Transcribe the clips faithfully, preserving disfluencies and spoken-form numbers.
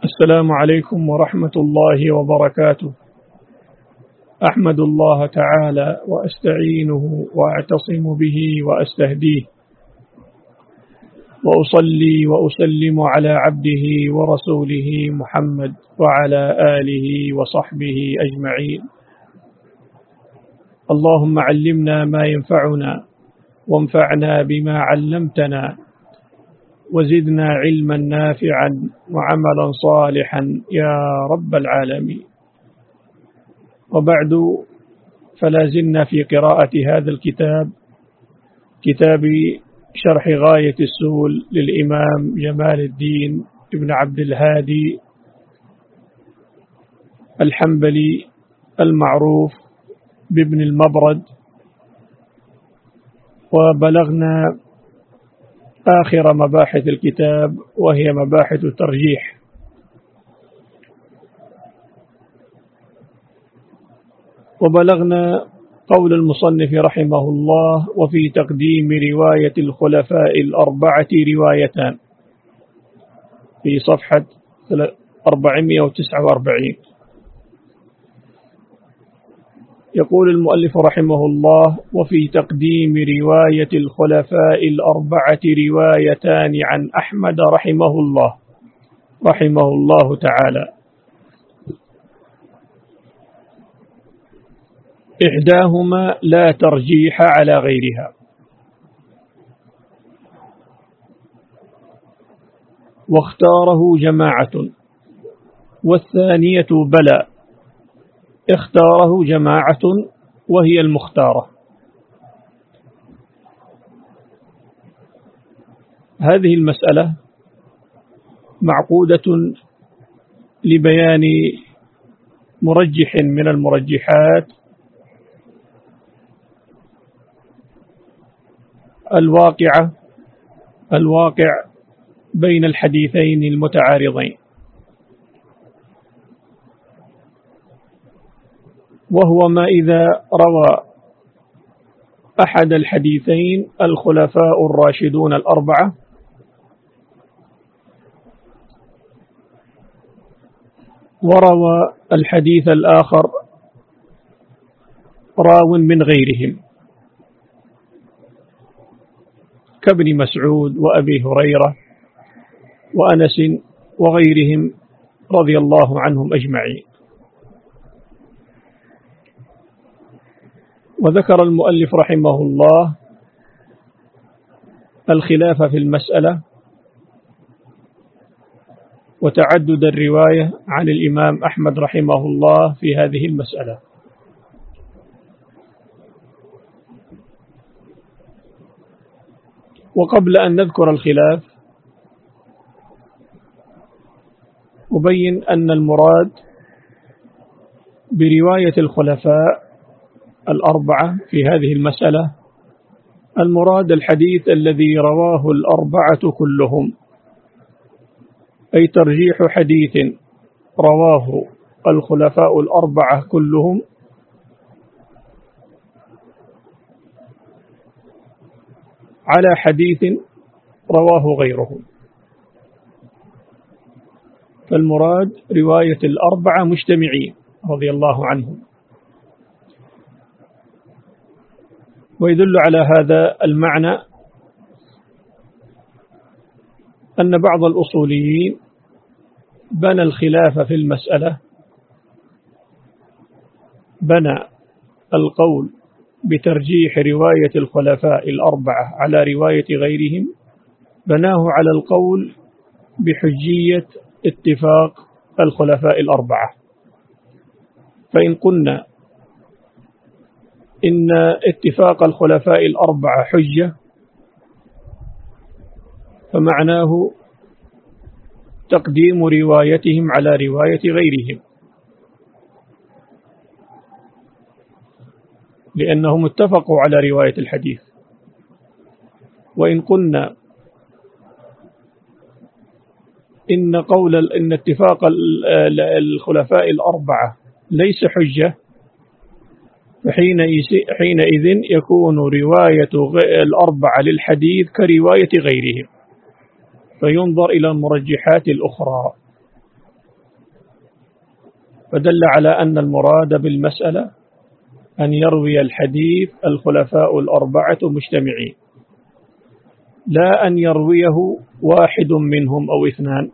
السلام عليكم ورحمة الله وبركاته. أحمد الله تعالى وأستعينه وأعتصم به وأستهديه، وأصلي وأسلم على عبده ورسوله محمد وعلى آله وصحبه أجمعين. اللهم علمنا ما ينفعنا وانفعنا بما علمتنا وزدنا علما نافعا وعملا صالحا يا رب العالمين. وبعد، فلا زلنا في قراءة هذا الكتاب، كتاب شرح غاية السول للإمام جمال الدين ابن عبد الهادي الحنبلي المعروف بابن المبرد. وبلغنا آخر مباحث الكتاب وهي مباحث الترجيح. وبلغنا قول المصنف رحمه الله: وفي تقديم رواية الخلفاء الأربعة روايتان، في صفحة أربعمائة وتسعة وأربعين. يقول المؤلف رحمه الله: وفي تقديم رواية الخلفاء الأربعة روايتان عن أحمد رحمه الله رحمه الله تعالى. إحداهما لا ترجيح على غيرها، واختاره جماعة، والثانية بلى، اختاره جماعة وهي المختارة. هذه المسألة معقودة لبيان مرجح من المرجحات الواقعة الواقع بين الحديثين المتعارضين، وهو ما إذا روى أحد الحديثين الخلفاء الراشدون الأربعة وروى الحديث الآخر راو من غيرهم كابن مسعود وأبي هريرة وأنس وغيرهم رضي الله عنهم أجمعين. وذكر المؤلف رحمه الله الخلاف في المسألة وتعدد الرواية عن الإمام أحمد رحمه الله في هذه المسألة. وقبل أن نذكر الخلاف أبين أن المراد برواية الخلفاء الأربعة في هذه المسألة المراد الحديث الذي رواه الأربعة كلهم، أي ترجيح حديث رواه الخلفاء الأربعة كلهم على حديث رواه غيرهم. فالمراد رواية الأربعة مجتمعين رضي الله عنهم. ويدل على هذا المعنى أن بعض الأصوليين بنى الخلاف في المسألة، بنى القول بترجيح رواية الخلفاء الأربعة على رواية غيرهم، بناه على القول بحجية اتفاق الخلفاء الأربعة. فإن قلنا إن اتفاق الخلفاء الأربعة حجة، فمعناه تقديم روايتهم على رواية غيرهم، لأنهم اتفقوا على رواية الحديث. وإن قلنا إن قول إن اتفاق الخلفاء الأربعة ليس حجة، فحينئذ يكون رواية الأربعة للحديث كرواية غيرهم، فينظر إلى المرجحات الأخرى. فدل على أن المراد بالمسألة أن يروي الحديث الخلفاء الأربعة مجتمعين، لا أن يرويه واحد منهم أو اثنان.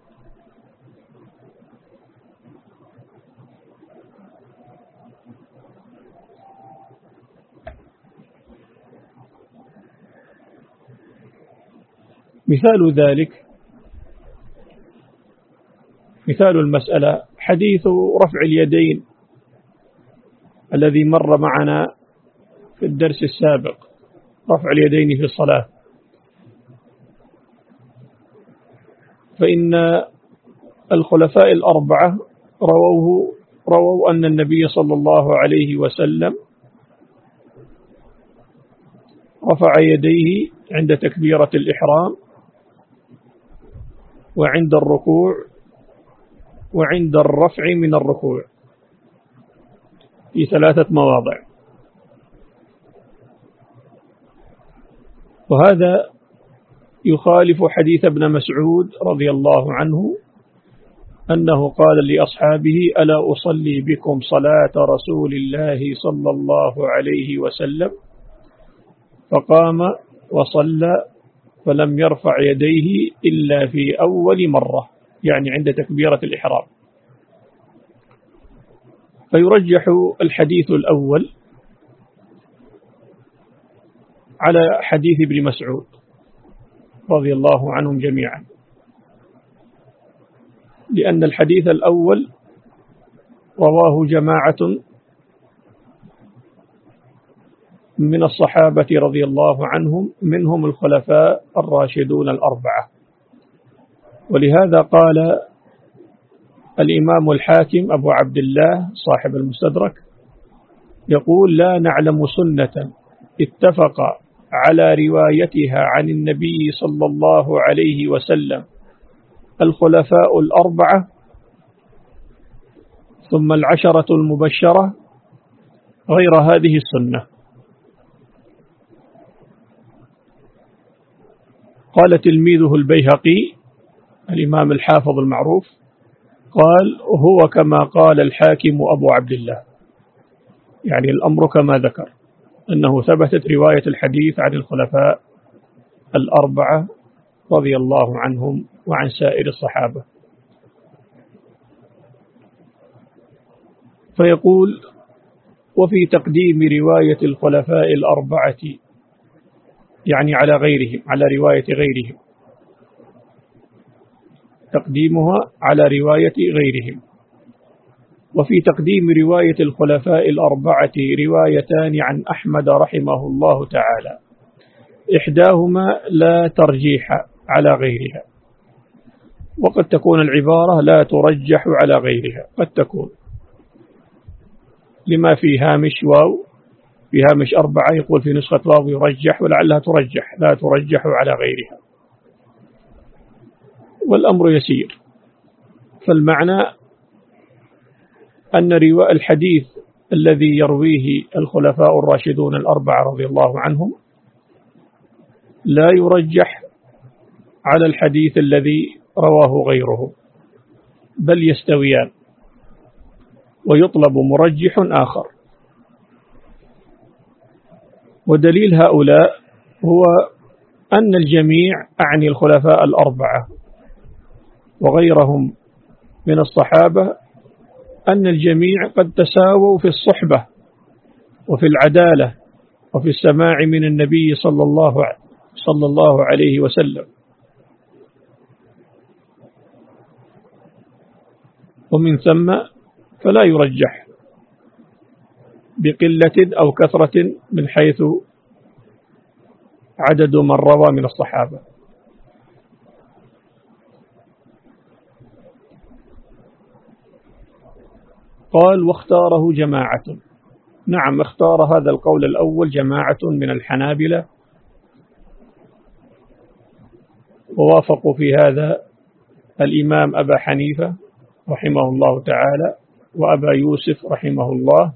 مثال ذلك، مثال المسألة حديث رفع اليدين الذي مر معنا في الدرس السابق، رفع اليدين في الصلاة. فإن الخلفاء الأربعة رووه رووا أن النبي صلى الله عليه وسلم رفع يديه عند تكبيرة الإحرام وعند الركوع وعند الرفع من الركوع في ثلاثة مواضع. وهذا يخالف حديث ابن مسعود رضي الله عنه أنه قال لأصحابه: ألا أصلي بكم صلاة رسول الله صلى الله عليه وسلم؟ فقام وصلى فلم يرفع يديه إلا في أول مرة، يعني عند تكبيرة الإحرام. فيرجح الحديث الأول على حديث ابن مسعود رضي الله عنهم جميعا، لأن الحديث الأول رواه جماعة من الصحابة رضي الله عنهم، منهم الخلفاء الراشدون الأربعة. ولهذا قال الإمام الحاكم أبو عبد الله صاحب المستدرك يقول: لا نعلم سنة اتفق على روايتها عن النبي صلى الله عليه وسلم الخلفاء الأربعة ثم العشرة المبشرة غير هذه السنة. قال تلميذه البيهقي الإمام الحافظ المعروف، قال: هو كما قال الحاكم أبو عبد الله، يعني الأمر كما ذكر أنه ثبتت رواية الحديث عن الخلفاء الأربعة رضي الله عنهم وعن سائر الصحابة. فيقول: وفي تقديم رواية الخلفاء الأربعة، يعني على غيرهم، على رواية غيرهم، تقديمها على رواية غيرهم. وفي تقديم رواية الخلفاء الأربعة روايتان عن أحمد رحمه الله تعالى، إحداهما لا ترجيح على غيرها، وقد تكون العبارة لا ترجح على غيرها، قد تكون لما في هامش واو، في هامش أربعة يقول في نسخة واو يرجح، ولعلها ترجح، لا ترجح على غيرها. والأمر يسير. فالمعنى أن رواء الحديث الذي يرويه الخلفاء الراشدون الأربعة رضي الله عنهم لا يرجح على الحديث الذي رواه غيره، بل يستويان، ويطلب مرجح آخر. ودليل هؤلاء هو أن الجميع، أعني الخلفاء الأربعة وغيرهم من الصحابة، أن الجميع قد تساووا في الصحبة وفي العدالة وفي السماع من النبي صلى الله صلى الله عليه وسلم. ومن ثم فلا يرجح بقلة أو كثرة من حيث عدد من روى من الصحابة. قال: واختاره جماعة. نعم، اختار هذا القول الأول جماعة من الحنابلة، ووافقوا في هذا الإمام أبا حنيفة رحمه الله تعالى وأبا يوسف رحمه الله.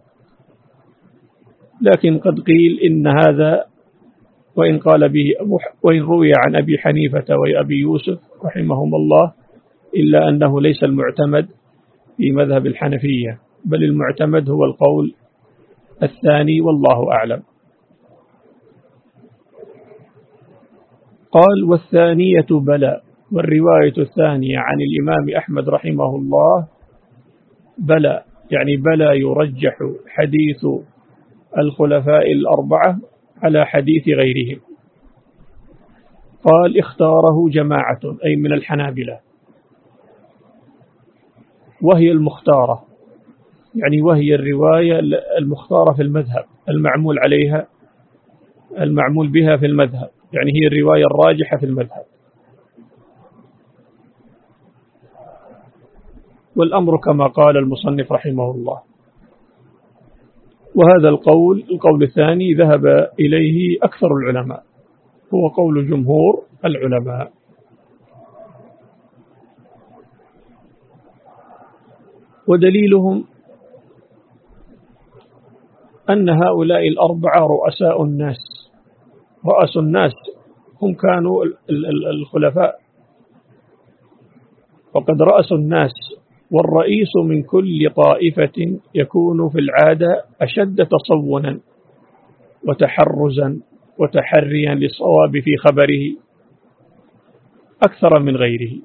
لكن قد قيل إن هذا، وإن قال به أبو وإن روي عن أبي حنيفة وأبي يوسف رحمهم الله، إلا أنه ليس المعتمد في مذهب الحنفية، بل المعتمد هو القول الثاني والله أعلم. قال والثانية بلى، والرواية الثانية عن الإمام أحمد رحمه الله بلى، يعني بلى يرجح حديث الخلفاء الأربعة على حديث غيرهم. قال اختاره جماعة أي من الحنابلة، وهي المختارة، يعني وهي الرواية المختارة في المذهب، المعمول عليها المعمول بها في المذهب، يعني هي الرواية الراجحة في المذهب. والأمر كما قال المصنف رحمه الله. وهذا القول القول الثاني ذهب إليه أكثر العلماء، هو قول جمهور العلماء. ودليلهم أن هؤلاء الأربعة رؤساء الناس، رؤساء الناس هم كانوا الخلفاء، وقد رأسوا الناس، والرئيس من كل طائفة يكون في العادة أشد تصونا وتحرزا وتحريا للصواب في خبره أكثر من غيره.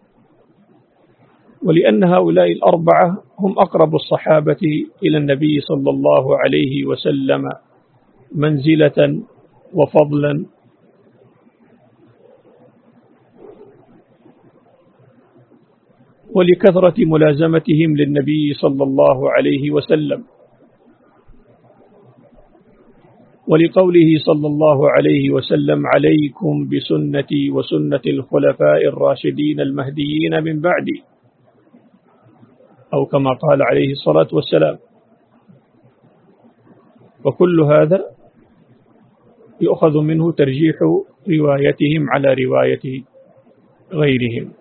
ولأن هؤلاء الأربعة هم أقرب الصحابة إلى النبي صلى الله عليه وسلم منزلة وفضلا، ولكثرة ملازمتهم للنبي صلى الله عليه وسلم، ولقوله صلى الله عليه وسلم عليكم بسنتي وسنة الخلفاء الراشدين المهديين من بعدي، أو كما قال عليه الصلاة والسلام. وكل هذا يؤخذ منه ترجيح روايتهم على رواية غيرهم.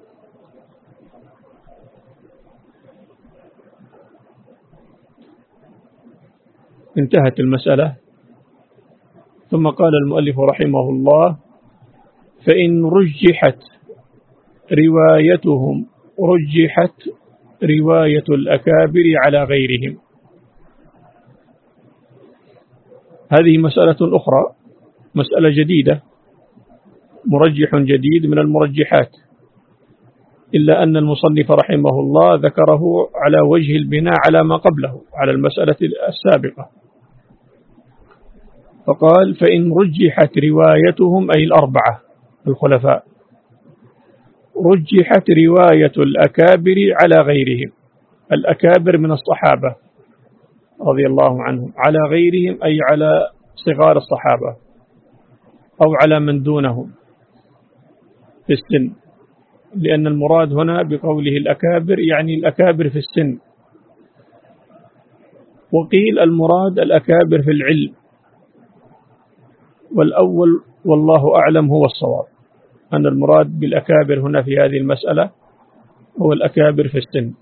انتهت المسألة. ثم قال المؤلف رحمه الله فإن رجحت روايتهم رجحت رواية الأكابر على غيرهم. هذه مسألة أخرى، مسألة جديدة، مرجح جديد من المرجحات، إلا أن المصنف رحمه الله ذكره على وجه البناء على ما قبله، على المسألة السابقة. فقال فإن رجحت روايتهم أي الأربعة الخلفاء، رجحت رواية الأكابر على غيرهم، الأكابر من الصحابة رضي الله عنهم، على غيرهم أي على صغار الصحابة أو على من دونهم في السن، لأن المراد هنا بقوله الأكابر يعني الأكابر في السن. وقيل المراد الأكابر في العلم، والأول والله أعلم هو الصواب، أن المراد بالأكابر هنا في هذه المسألة هو الأكابر في السن.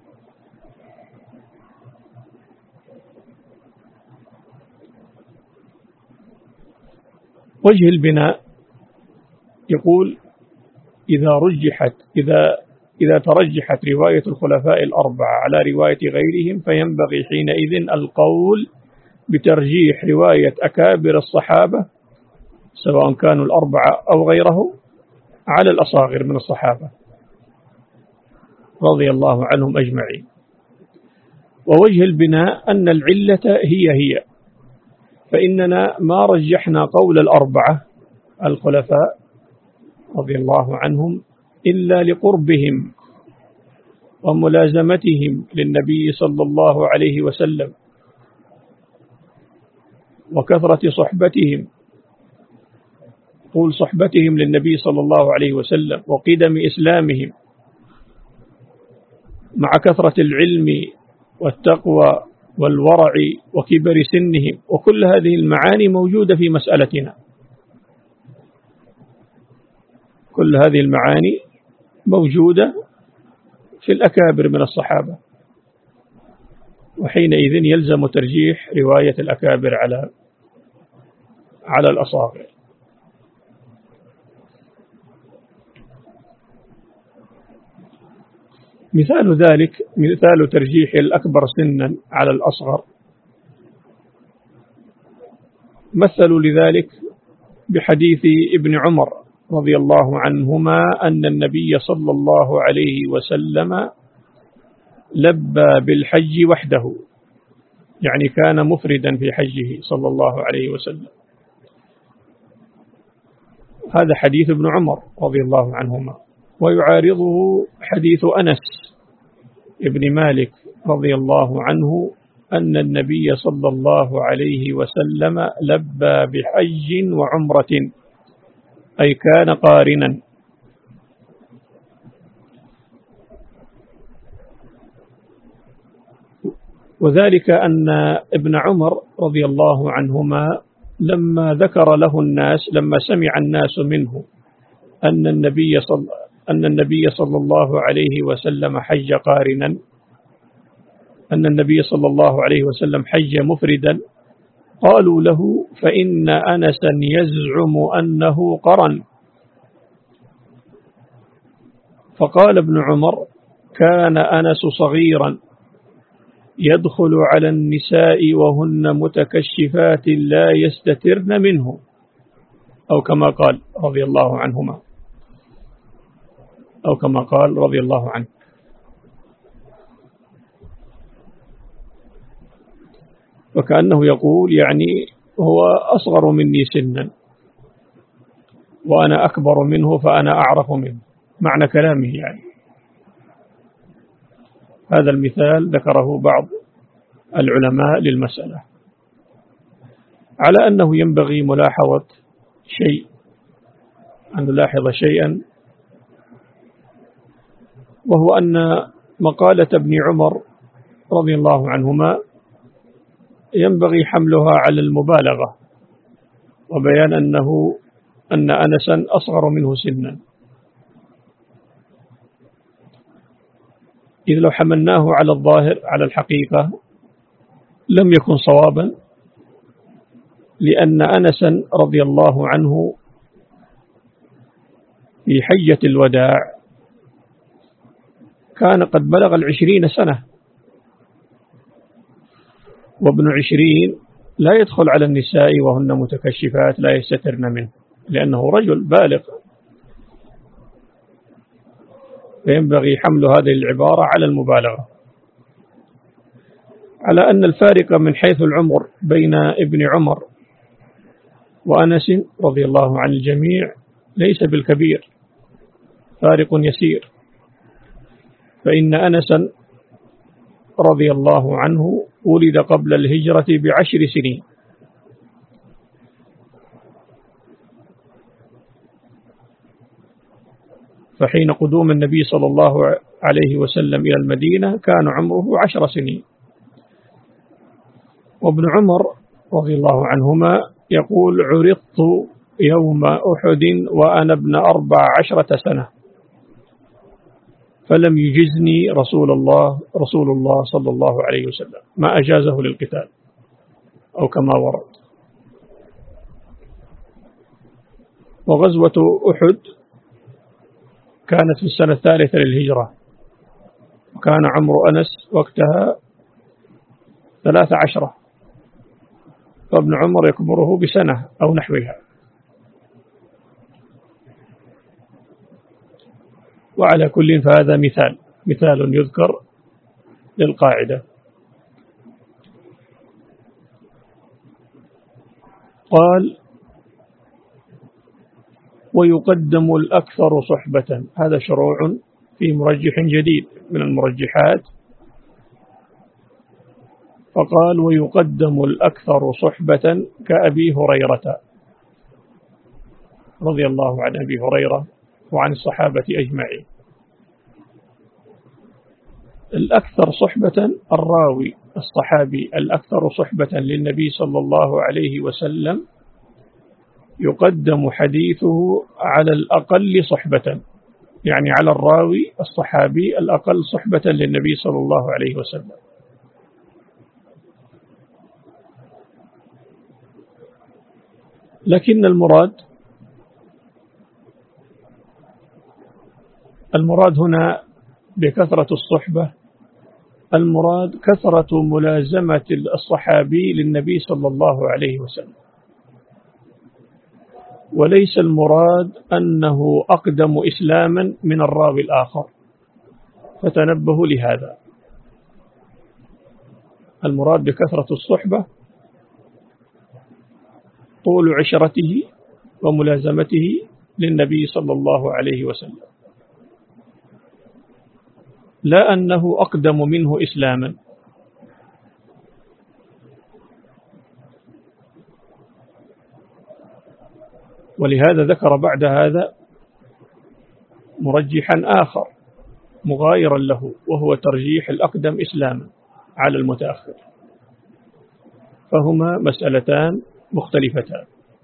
وجه البناء يقول إذا رجحت إذا إذا ترجحت رواية الخلفاء الأربعة على رواية غيرهم، فينبغي حينئذ القول بترجيح رواية أكابر الصحابة سواء كانوا الأربعة أو غيره على الأصاغر من الصحابة رضي الله عنهم أجمعين. ووجه البناء أن العلة هي هي، فإننا ما رجحنا قول الأربعة الخلفاء رضي الله عنهم إلا لقربهم وملازمتهم للنبي صلى الله عليه وسلم وكثرة صحبتهم، طول صحبتهم للنبي صلى الله عليه وسلم وقدم إسلامهم، مع كثرة العلم والتقوى والورع وكبر سنهم، وكل هذه المعاني موجودة في مسألتنا، كل هذه المعاني موجودة في الأكابر من الصحابة، وحينئذ يلزم ترجيح رواية الأكابر على على الأصاغر. مثال ذلك مثال ترجيح الأكبر سنا على الأصغر، مثلوا لذلك بحديث ابن عمر رضي الله عنهما أن النبي صلى الله عليه وسلم لبى بالحج وحده، يعني كان مفردا في حجه صلى الله عليه وسلم. هذا حديث ابن عمر رضي الله عنهما. ويعارضه حديث أنس ابن مالك رضي الله عنه أن النبي صلى الله عليه وسلم لبى بحج وعمرة، أي كان قارنا. وذلك أن ابن عمر رضي الله عنهما لما ذكر له الناس، لما سمع الناس منه أن النبي صلى أن النبي صلى الله عليه وسلم حج قارنا، أن النبي صلى الله عليه وسلم حج مفردا، قالوا له: فإن أنسا يزعم أنه قرن. فقال ابن عمر: كان أنس صغيرا يدخل على النساء وهن متكشفات لا يستترن منه، أو كما قال رضي الله عنهما، أو كما قال رضي الله عنه. وكأنه يقول يعني هو أصغر مني سنا وأنا أكبر منه فأنا أعرف منه، معنى كلامه يعني. هذا المثال ذكره بعض العلماء للمسألة، على أنه ينبغي ملاحظة شيء، أن نلاحظ شيئا، وهو أن مقالة ابن عمر رضي الله عنهما ينبغي حملها على المبالغة، وبيان أنه أن أنسا أصغر منه سنا، إذ لو حملناه على الظاهر على الحقيقة لم يكن صوابا، لأن أنسا رضي الله عنه في حجة الوداع كان قد بلغ العشرين سنة، وابن عشرين لا يدخل على النساء وهن متكشفات لا يستترن منه، لأنه رجل بالغ، فينبغي حمل هذه العبارة على المبالغة، على أن الفارق من حيث العمر بين ابن عمر وأنس رضي الله عن الجميع ليس بالكبير، فارق يسير. فإن أنسا رضي الله عنه ولد قبل الهجرة بعشر سنين، فحين قدوم النبي صلى الله عليه وسلم إلى المدينة كان عمره عشر سنين. وابن عمر رضي الله عنهما يقول: عرضت يوم أحد وأنا ابن أربع عشرة سنة، فلم يجزني رسول الله رسول الله صلى الله عليه وسلم، ما أجازه للقتال، أو كما ورد. وغزوة أحد كانت في السنة الثالثة للهجرة، وكان عمر أنس وقتها ثلاث عشرة، فابن عمر يكبره بسنة أو نحوها. وعلى كل فهذا مثال مثال يذكر للقاعدة. قال: ويقدم الأكثر صحبة، هذا شروع في مرجح جديد من المرجحات، فقال: ويقدم الأكثر صحبة كأبي هريرة رضي الله عن أبي هريرة وعن الصحابة أجمعين. الأكثر صحبة الراوي الصحابي الأكثر صحبة للنبي صلى الله عليه وسلم يقدم حديثه على الأقل صحبة، يعني على الراوي الصحابي الأقل صحبة للنبي صلى الله عليه وسلم. لكن المراد المراد هنا بكثرة الصحبة المراد كثرة ملازمة الصحابي للنبي صلى الله عليه وسلم، وليس المراد أنه أقدم إسلاما من الراوي الآخر، فتنبهوا لهذا. المراد بكثرة الصحبة طول عشرته وملازمته للنبي صلى الله عليه وسلم، لا أنه أقدم منه إسلاما. ولهذا ذكر بعد هذا مرجحا آخر مغايرا له، وهو ترجيح الأقدم إسلاما على المتأخر، فهما مسألتان مختلفتان.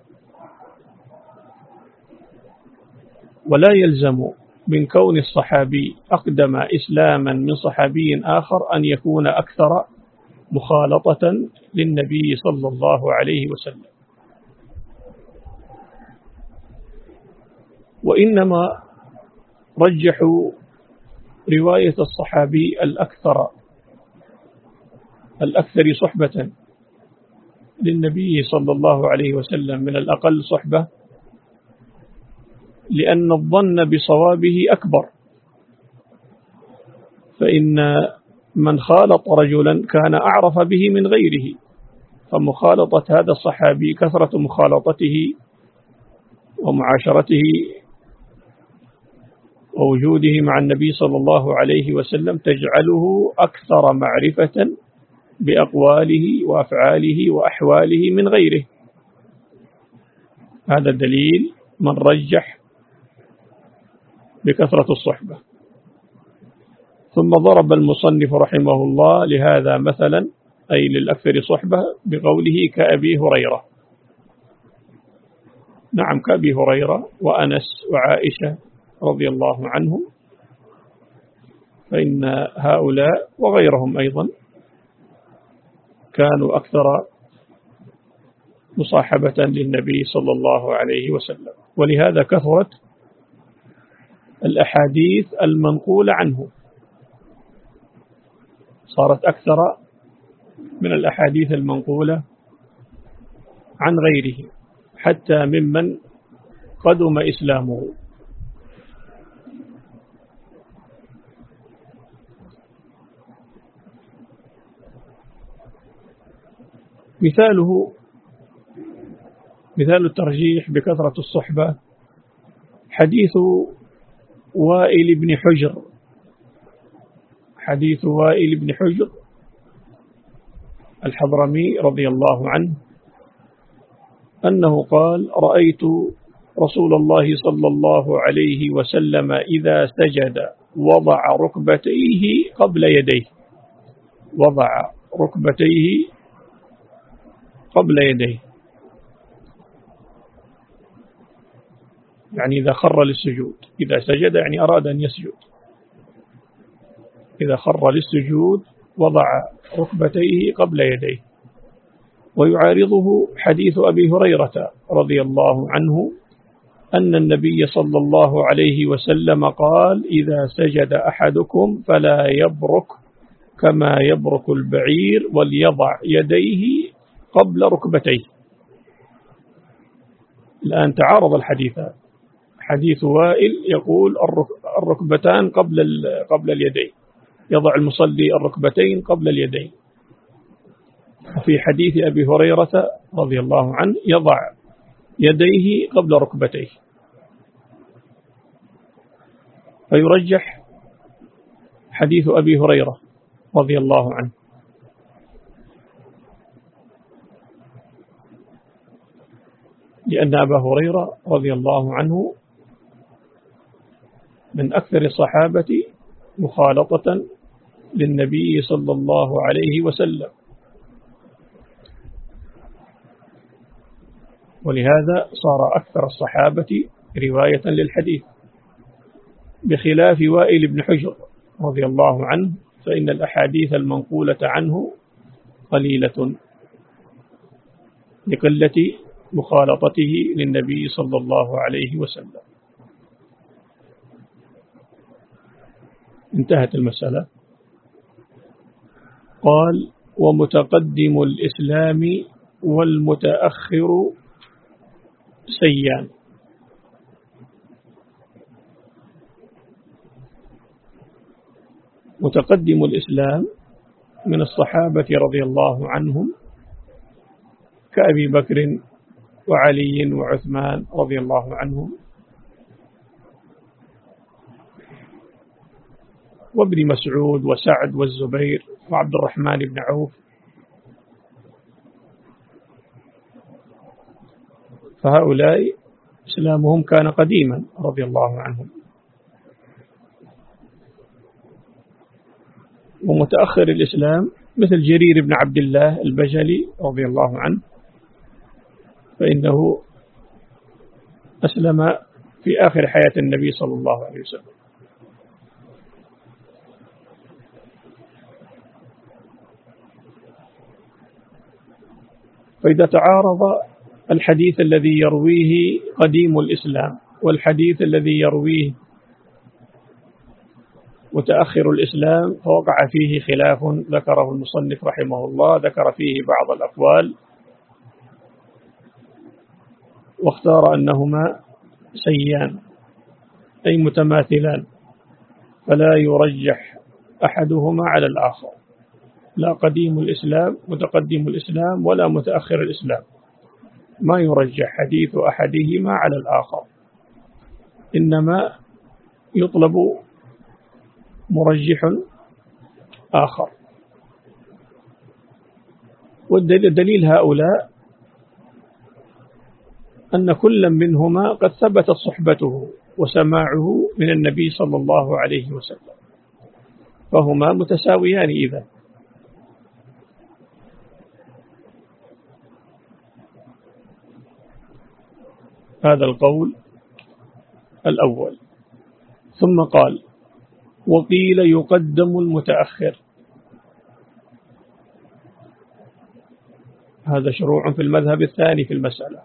ولا يلزم من كون الصحابي أقدم إسلاما من صحابي آخر أن يكون أكثر مخالطة للنبي صلى الله عليه وسلم، وإنما رجحوا رواية الصحابي الأكثر الأكثر صحبة للنبي صلى الله عليه وسلم من الأقل صحبة، لأن الظن بصوابه أكبر. فإن من خالط رجلا كان أعرف به من غيره، فمخالطة هذا الصحابي كثرة مخالطته ومعاشرته ووجوده مع النبي صلى الله عليه وسلم تجعله أكثر معرفة بأقواله وأفعاله وأحواله من غيره. هذا الدليل من رجح بكثرة الصحبة. ثم ضرب المصنف رحمه الله لهذا مثلا، أي للأكثر صحبة، بقوله كأبي هريرة. نعم، كأبي هريرة وأنس وعائشة رضي الله عنهم، فإن هؤلاء وغيرهم أيضا كانوا أكثر مصاحبة للنبي صلى الله عليه وسلم، ولهذا كثرت الأحاديث المنقولة عنه، صارت أكثر من الأحاديث المنقولة عن غيره، حتى ممن قدم إسلامه. مثاله مثال الترجيح بكثرة الصحبة حديث وائل بن حجر حديث وائل بن حجر الحضرمي رضي الله عنه، أنه قال: رأيت رسول الله صلى الله عليه وسلم إذا سجد وضع ركبتيه قبل يديه وضع ركبتيه قبل يديه يعني إذا خر للسجود. إذا سجد يعني أراد أن يسجد، إذا خر للسجود وضع ركبتيه قبل يديه. ويعارضه حديث أبي هريرة رضي الله عنه أن النبي صلى الله عليه وسلم قال: إذا سجد أحدكم فلا يبرك كما يبرك البعير وليضع يديه قبل ركبتيه. الآن تعارض الحديثان. حديث وائل يقول الركبتان قبل قبل اليدين، يضع المصلي الركبتين قبل اليدين. وفي حديث أبي هريرة رضي الله عنه يضع يديه قبل ركبتيه. فيرجح حديث أبي هريرة رضي الله عنه، لأن أبا هريرة رضي الله عنه من أكثر الصحابة مخالطة للنبي صلى الله عليه وسلم، ولهذا صار أكثر الصحابة رواية للحديث، بخلاف وائل بن حجر رضي الله عنه، فإن الأحاديث المنقولة عنه قليلة لقلة مخالطته للنبي صلى الله عليه وسلم. انتهت المسألة. قال: ومتقدم الإسلام والمتأخر سيان. متقدم الإسلام من الصحابة رضي الله عنهم كأبي بكر وعلي وعثمان رضي الله عنهم، وابن مسعود وسعد والزبير وعبد الرحمن بن عوف، فهؤلاء إسلامهم كان قديما رضي الله عنهم. ومتأخر الإسلام مثل جرير بن عبد الله البجلي رضي الله عنه، فإنه أسلم في آخر حياة النبي صلى الله عليه وسلم. فإذا تعارض الحديث الذي يرويه قديم الإسلام والحديث الذي يرويه متأخر الإسلام فوقع فيه خلاف ذكره المصنف رحمه الله، ذكر فيه بعض الأقوال واختار أنهما سيان أي متماثلان، فلا يرجح أحدهما على الآخر، لا قديم الإسلام متقدم الإسلام ولا متأخر الإسلام، ما يرجح حديث أحدهما على الآخر، إنما يطلب مرجح آخر. والدليل هؤلاء أن كل منهما قد ثبتت صحبته وسماعه من النبي صلى الله عليه وسلم، فهما متساويان إذا. هذا القول الأول. ثم قال: وقيل يقدم المتأخر. هذا شروع في المذهب الثاني في المسألة.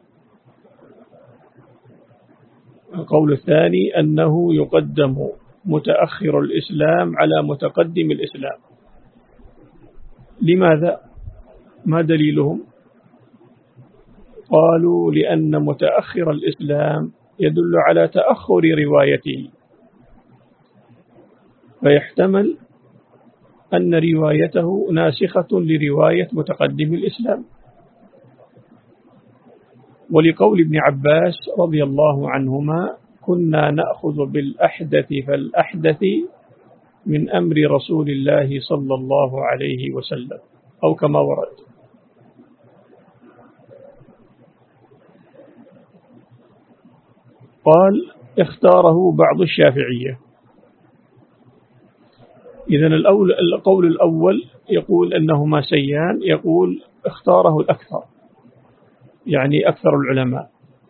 القول الثاني أنه يقدم متأخر الإسلام على متقدم الإسلام. لماذا؟ ما دليلهم؟ قالوا: لأن متأخر الإسلام يدل على تأخر روايته، فيحتمل أن روايته ناسخة لرواية متقدم الإسلام. ولقول ابن عباس رضي الله عنهما: كنا نأخذ بالأحدث فالأحدث من أمر رسول الله صلى الله عليه وسلم، أو كما ورد. قال: اختاره بعض الشافعية. إذن القول الأول يقول أنهما سيان، يقول اختاره الأكثر، يعني أكثر العلماء.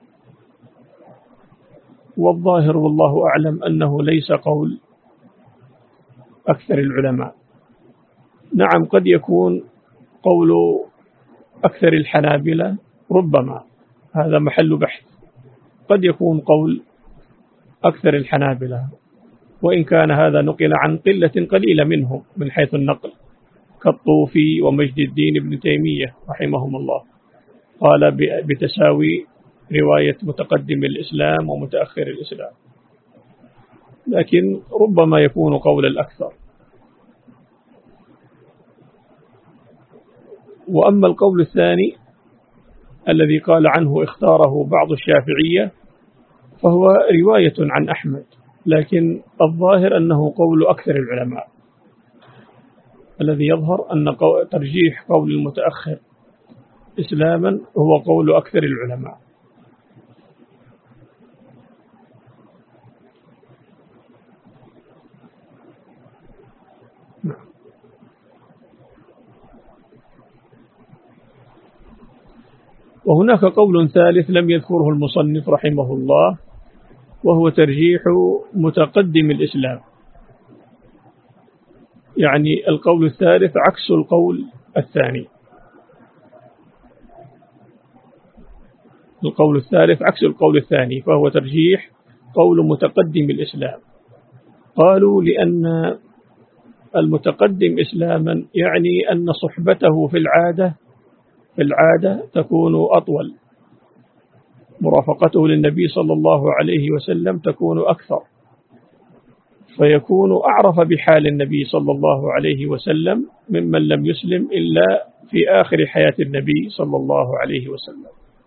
والظاهر والله أعلم أنه ليس قول أكثر العلماء. نعم، قد يكون قول أكثر الحنابلة، ربما هذا محل بحث، قد يكون قول أكثر الحنابلة، وإن كان هذا نقل عن قلة قليلة منهم من حيث النقل، كالطوفي ومجد الدين ابن تيمية رحمهم الله، قال بتساوي رواية متقدم الإسلام ومتأخر الإسلام، لكن ربما يكون قول الأكثر. وأما القول الثاني الذي قال عنه اختاره بعض الشافعية فهو رواية عن أحمد، لكن الظاهر أنه قول أكثر العلماء. الذي يظهر أن ترجيح قول المتأخر إسلاما هو قول أكثر العلماء. وهناك قول ثالث لم يذكره المصنف رحمه الله، وهو ترجيح متقدم الإسلام. يعني القول الثالث عكس القول الثاني. القول الثالث عكس القول الثاني، فهو ترجيح قول متقدم الإسلام. قالوا لأن المتقدم إسلاما يعني أن صحبته في العادة في العادة تكون أطول، مرافقته للنبي صلى الله عليه وسلم تكون أكثر، فيكون أعرف بحال النبي صلى الله عليه وسلم ممن لم يسلم إلا في آخر حياة النبي صلى الله عليه وسلم.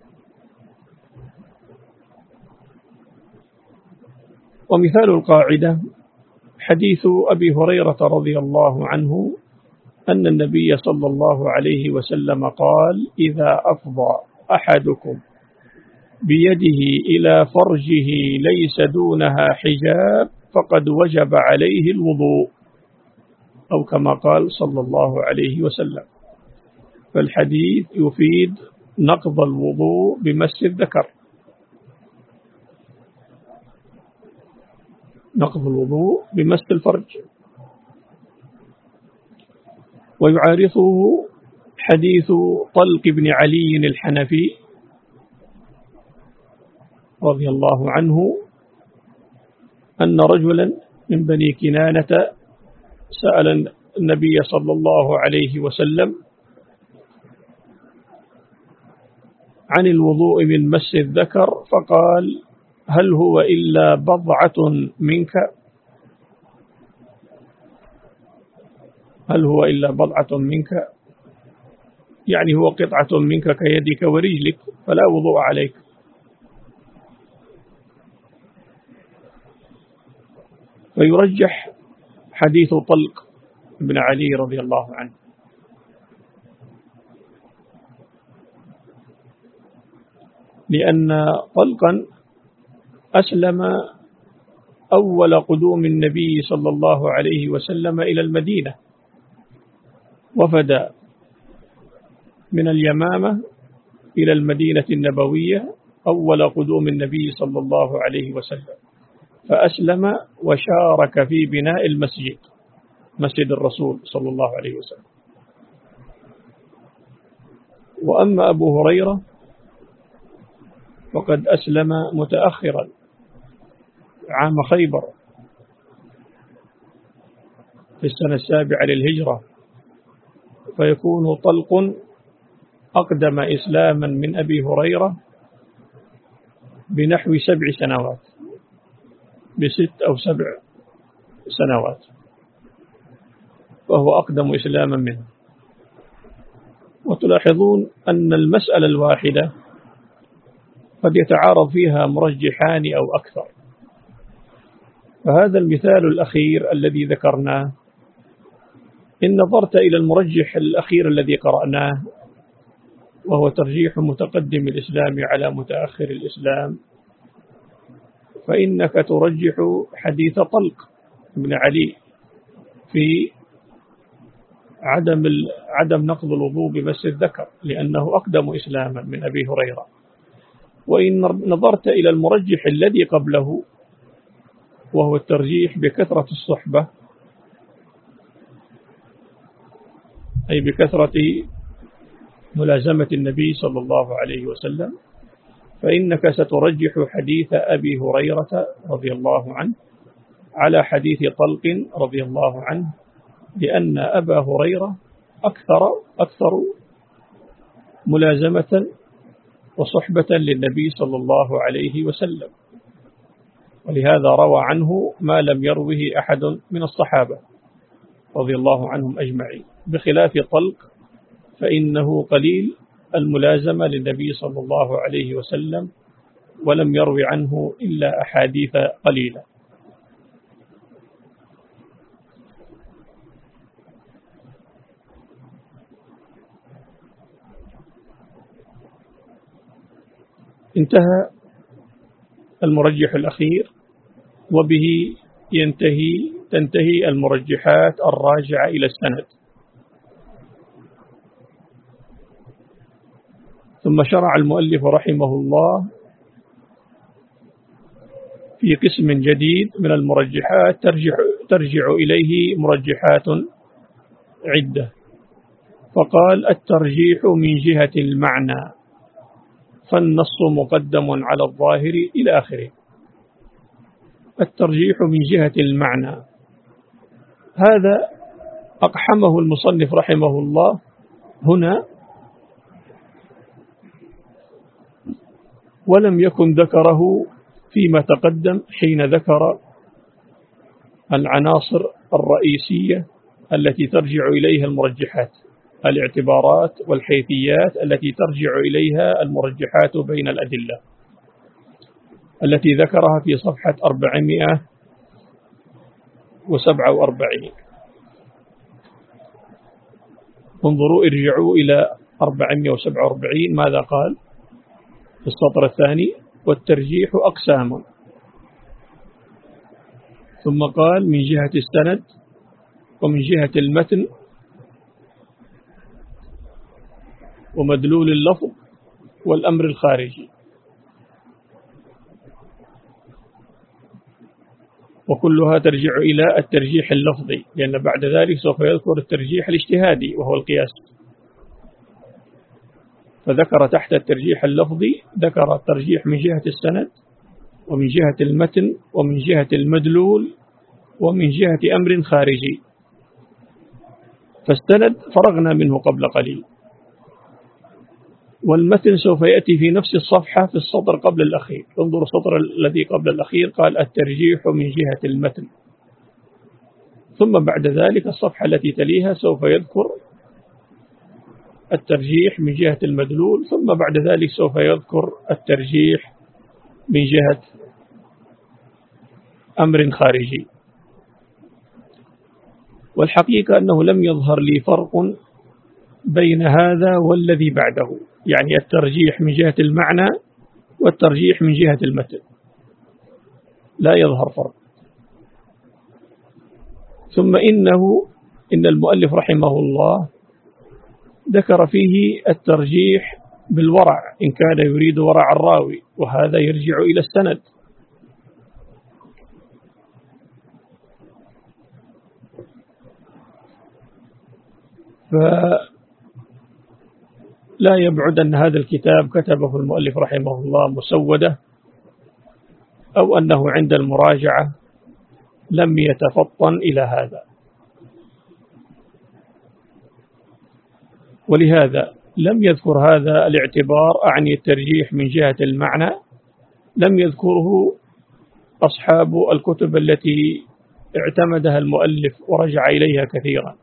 ومثال القاعدة حديث أبي هريرة رضي الله عنه أن النبي صلى الله عليه وسلم قال: إذا أفضى أحدكم بيده إلى فرجه ليس دونها حجاب فقد وجب عليه الوضوء، أو كما قال صلى الله عليه وسلم. فالحديث يفيد نقض الوضوء بمس الذكر، نقض الوضوء بمس الفرج. ويعارضه حديث طلق بن علي الحنفي رضي الله عنه أن رجلا من بني كنانة سأل النبي صلى الله عليه وسلم عن الوضوء من مس الذكر فقال: هل هو إلا بضعة منك؟ هل هو إلا بضعة منك يعني هو قطعة منك كيدك ورجلك، فلا وضوء عليك. فيرجح حديث طلق بن علي رضي الله عنه، لأن طلقا أسلم أول قدوم النبي صلى الله عليه وسلم إلى المدينة، وفد من اليمامة إلى المدينة النبوية أول قدوم النبي صلى الله عليه وسلم، فأسلم وشارك في بناء المسجد، مسجد الرسول صلى الله عليه وسلم. وأما أبو هريرة فقد أسلم متأخرا عام خيبر في السنة السابعة للهجرة، فيكون طلق أقدم إسلاما من أبي هريرة بنحو سبع سنوات، بست أو سبع سنوات، وهو أقدم إسلاما منه. وتلاحظون أن المسألة الواحدة قد يتعارض فيها مرجحان أو أكثر، فهذا المثال الأخير الذي ذكرناه إن نظرت إلى المرجح الأخير الذي قرأناه وهو ترجيح متقدم الإسلام على متأخر الإسلام، فإنك ترجح حديث طلق بن علي في عدم عدم نقض الوضوء بمس الذكر لأنه أقدم إسلاما من أبي هريرة. وإن نظرت إلى المرجح الذي قبله وهو الترجيح بكثرة الصحبة، أي بكثرة ملازمة النبي صلى الله عليه وسلم، فإنك سترجح حديث أبي هريرة رضي الله عنه على حديث طلق رضي الله عنه، لأن أبا هريرة أكثر أكثر ملازمة وصحبة للنبي صلى الله عليه وسلم، ولهذا روى عنه ما لم يروه أحد من الصحابة رضي الله عنهم أجمعين، بخلاف طلق فإنه قليل الملازمة للنبي صلى الله عليه وسلم ولم يروي عنه إلا أحاديث قليلة. انتهى المرجح الأخير، وبه ينتهي تنتهي المرجحات الراجعة إلى السند. ثم شرع المؤلف رحمه الله في قسم جديد من المرجحات ترجع, ترجع إليه مرجحات عدة، فقال: الترجيح من جهة المعنى فالنص مقدم على الظاهر إلى آخره. الترجيح من جهة المعنى. هذا أقحمه المصنف رحمه الله هنا، ولم يكن ذكره فيما تقدم حين ذكر العناصر الرئيسية التي ترجع إليها المرجحات، الاعتبارات والحيثيات التي ترجع إليها المرجحات بين الأدلة، التي ذكرها في صفحة أربعمائة وسبعة وأربعين. انظروا، ارجعوا إلى أربعمائة وسبعة وأربعين. ماذا قال في السطر الثاني؟ والترجيح أقسام. ثم قال من جهة السند ومن جهة المتن ومدلول اللفظ والأمر الخارجي، وكلها ترجع إلى الترجيح اللفظي، لأن بعد ذلك سوف يذكر الترجيح الاجتهادي وهو القياس. فذكر تحت الترجيح اللفظي ذكر الترجيح من جهة السند ومن جهة المتن ومن جهة المدلول ومن جهة أمر خارجي. فالسند فرغنا منه قبل قليل، والمتن سوف يأتي في نفس الصفحة في السطر قبل الأخير. انظروا السطر الذي قبل الأخير قال الترجيح من جهة المتن، ثم بعد ذلك الصفحة التي تليها سوف يذكر الترجيح من جهة المدلول، ثم بعد ذلك سوف يذكر الترجيح من جهة أمر خارجي. والحقيقة أنه لم يظهر لي فرق بين هذا والذي بعده، يعني الترجيح من جهة المعنى والترجيح من جهة المتن، لا يظهر فرق. ثم إنه إن المؤلف رحمه الله ذكر فيه الترجيح بالورع إن كان يريد ورع الراوي، وهذا يرجع إلى السند. فلا يبعد أن هذا الكتاب كتبه المؤلف رحمه الله مسودة، أو أنه عند المراجعة لم يتفطن إلى هذا. ولهذا لم يذكر هذا الاعتبار، أعني الترجيح من جهة المعنى، لم يذكره أصحاب الكتب التي اعتمدها المؤلف ورجع إليها كثيرا،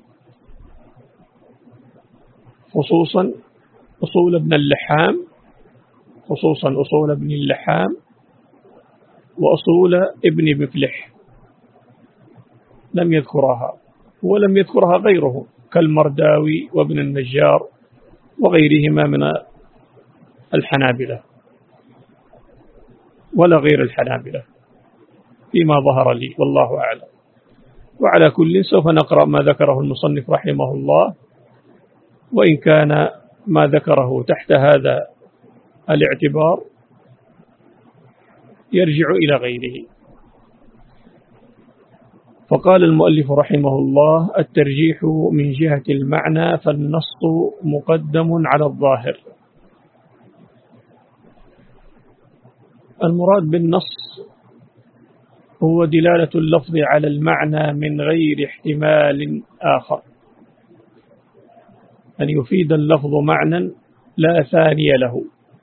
خصوصا أصول ابن اللحام، خصوصا أصول ابن اللحام وأصول ابن مفلح لم يذكرها، ولم يذكرها غيره كالمرداوي وابن النجار وغيرهما من الحنابلة، ولا غير الحنابلة فيما ظهر لي، والله أعلم. وعلى كل سوف نقرأ ما ذكره المصنف رحمه الله، وإن كان ما ذكره تحت هذا الاعتبار يرجع إلى غيره. فقال المؤلف رحمه الله الترجيح من جهة المعنى فالنص مقدم على الظاهر. المراد بالنص هو دلالة اللفظ على المعنى من غير احتمال آخر، أن يفيد اللفظ معنى لا ثاني له،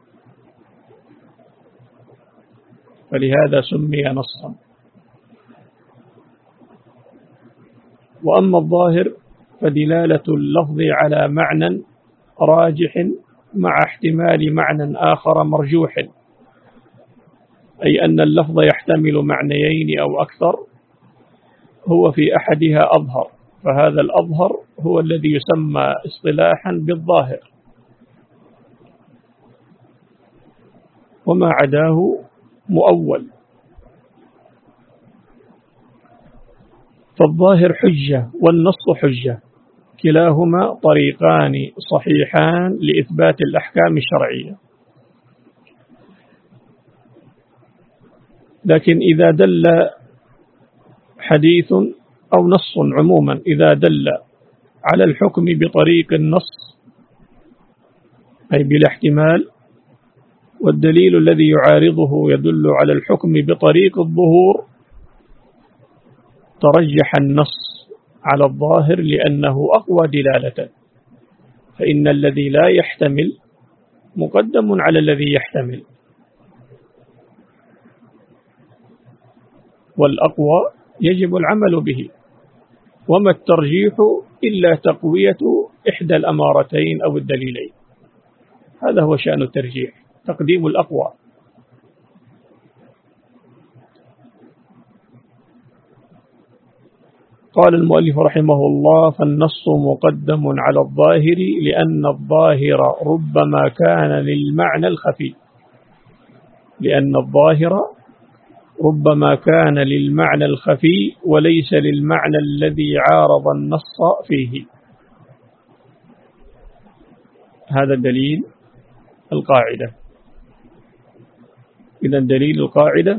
فلهذا سمي نصا. وأما الظاهر فدلالة اللفظ على معنى راجح مع احتمال معنى آخر مرجوح، أي أن اللفظ يحتمل معنيين أو أكثر، هو في أحدها أظهر، فهذا الأظهر هو الذي يسمى اصطلاحا بالظاهر، وما عداه مؤول. فالظاهر حجة والنص حجة، كلاهما طريقان صحيحان لإثبات الأحكام الشرعية. لكن إذا دل حديث أو نص عموما، إذا دل على الحكم بطريق النص أي بلا احتمال، والدليل الذي يعارضه يدل على الحكم بطريق الظهور، ترجح النص على الظاهر لأنه أقوى دلالة، فإن الذي لا يحتمل مقدم على الذي يحتمل، والأقوى يجب العمل به. وما الترجيح إلا تقوية إحدى الأمارتين أو الدليلين، هذا هو شأن الترجيح، تقديم الأقوى. قال المؤلف رحمه الله: فالنص مقدم على الظاهر لأن الظاهر ربما كان للمعنى الخفي لأن الظاهر ربما كان للمعنى الخفي وليس للمعنى الذي عارض النص فيه. هذا دليل القاعدة. إذا دليل القاعدة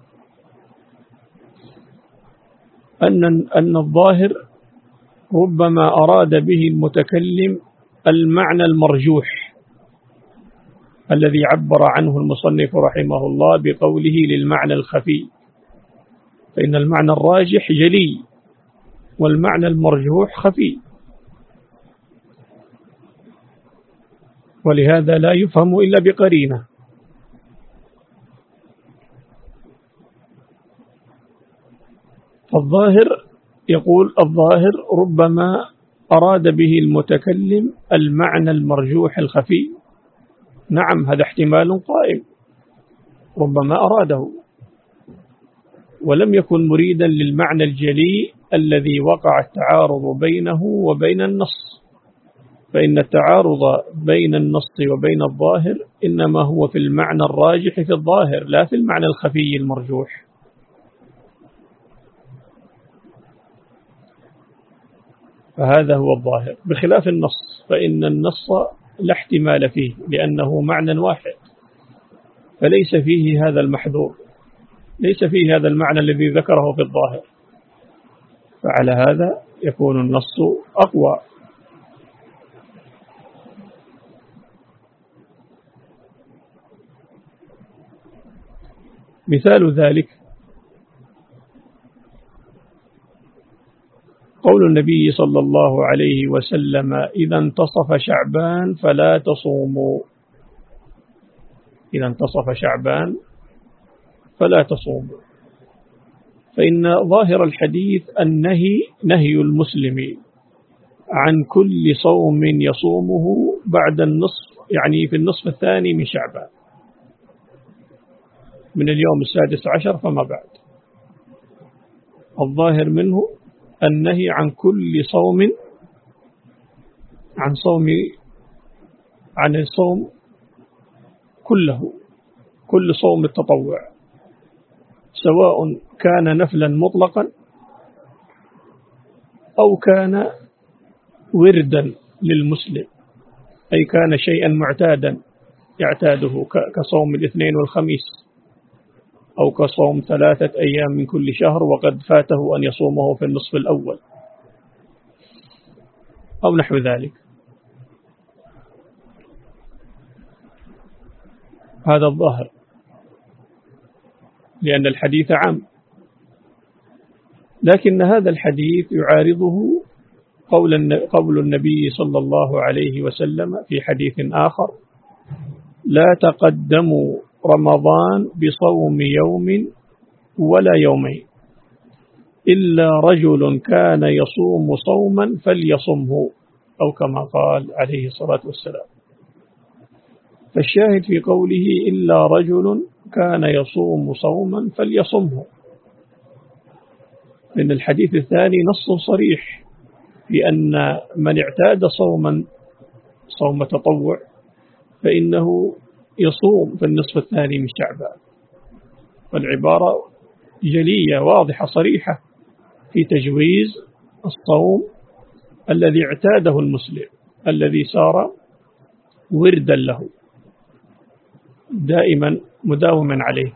أن أن الظاهر ربما أراد به المتكلم المعنى المرجوح الذي عبر عنه المصنف رحمه الله بقوله للمعنى الخفي، فإن المعنى الراجح جلي والمعنى المرجوح خفي، ولهذا لا يفهم إلا بقرينة. فالظاهر يقول الظاهر ربما أراد به المتكلم المعنى المرجوح الخفي، نعم هذا احتمال قائم، ربما أراده ولم يكن مريدا للمعنى الجلي الذي وقع التعارض بينه وبين النص، فإن التعارض بين النص وبين الظاهر إنما هو في المعنى الراجح في الظاهر لا في المعنى الخفي المرجوح. فهذا هو الظاهر، بخلاف النص فإن النص لا احتمال فيه لأنه معنى واحد، فليس فيه هذا المحذور، ليس فيه هذا المعنى الذي ذكره في الظاهر، فعلى هذا يكون النص أقوى. مثال ذلك قول النبي صلى الله عليه وسلم: إذا انتصف شعبان فلا تصوموا. إذا انتصف شعبان فلا تصوموا، فإن ظاهر الحديث النهي نهي المسلم عن كل صوم يصومه بعد النصف، يعني في النصف الثاني من شعبان، من اليوم السادس عشر فما بعد. الظاهر منه النهي عن كل صوم، عن صوم عن الصوم كله، كل صوم التطوع، سواء كان نفلا مطلقا أو كان وردا للمسلم، أي كان شيئا معتادا يعتاده كصوم الاثنين والخميس، أو كصوم ثلاثة أيام من كل شهر وقد فاته أن يصومه في النصف الأول أو نحو ذلك. هذا الظاهر لأن الحديث عام، لكن هذا الحديث يعارضه قول النبي صلى الله عليه وسلم في حديث آخر: لا تقدموا رمضان بصوم يوم ولا يومين إلا رجل كان يصوم صوما فليصمه، أو كما قال عليه الصلاة والسلام. فالشاهد في قوله إلا رجل كان يصوم صوما فليصمه، لأن الحديث الثاني نص صريح في أن من اعتاد صوما صوم تطوع فإنه يصوم في النصف الثاني من شعبان، والعبارة جلية واضحة صريحة في تجويز الصوم الذي اعتاده المسلم، الذي صار وردا له دائما مداوما عليه،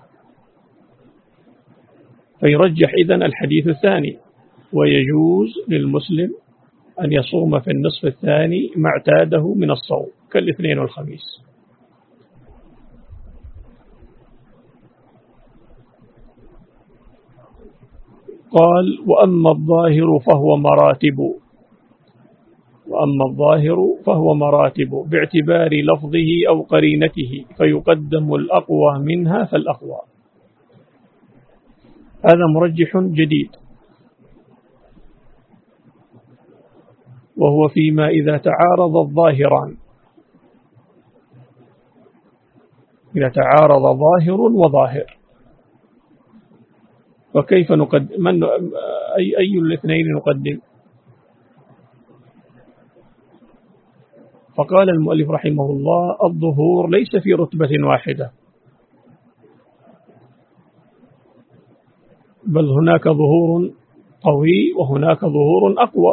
فيرجح إذن الحديث الثاني، ويجوز للمسلم أن يصوم في النصف الثاني ما اعتاده من الصوم كالاثنين والخميس. قال وأما الظاهر فهو مراتب وأما الظاهر فهو مراتب باعتبار لفظه أو قرينته فيقدم الأقوى منها فالأقوى. هذا مرجح جديد، وهو فيما إذا تعارض الظاهران، إذا تعارض ظاهر وظاهر. وكيف نقدم من أي أي الاثنين نقدم؟ فقال المؤلف رحمه الله الظهور ليس في رتبة واحدة، بل هناك ظهور قوي وهناك ظهور أقوى.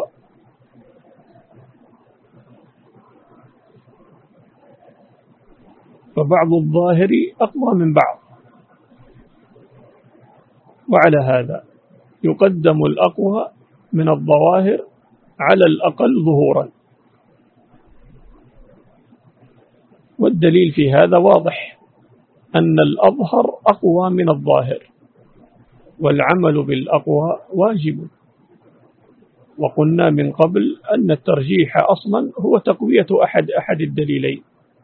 فبعض الظاهر أقوى من بعض، وعلى هذا يقدم الأقوى من الظواهر على الأقل ظهورا. والدليل في هذا واضح، أن الأظهر أقوى من الظاهر، والعمل بالأقوى واجب. وقلنا من قبل أن الترجيح أصلا هو تقوية أحد أحد الدليلين.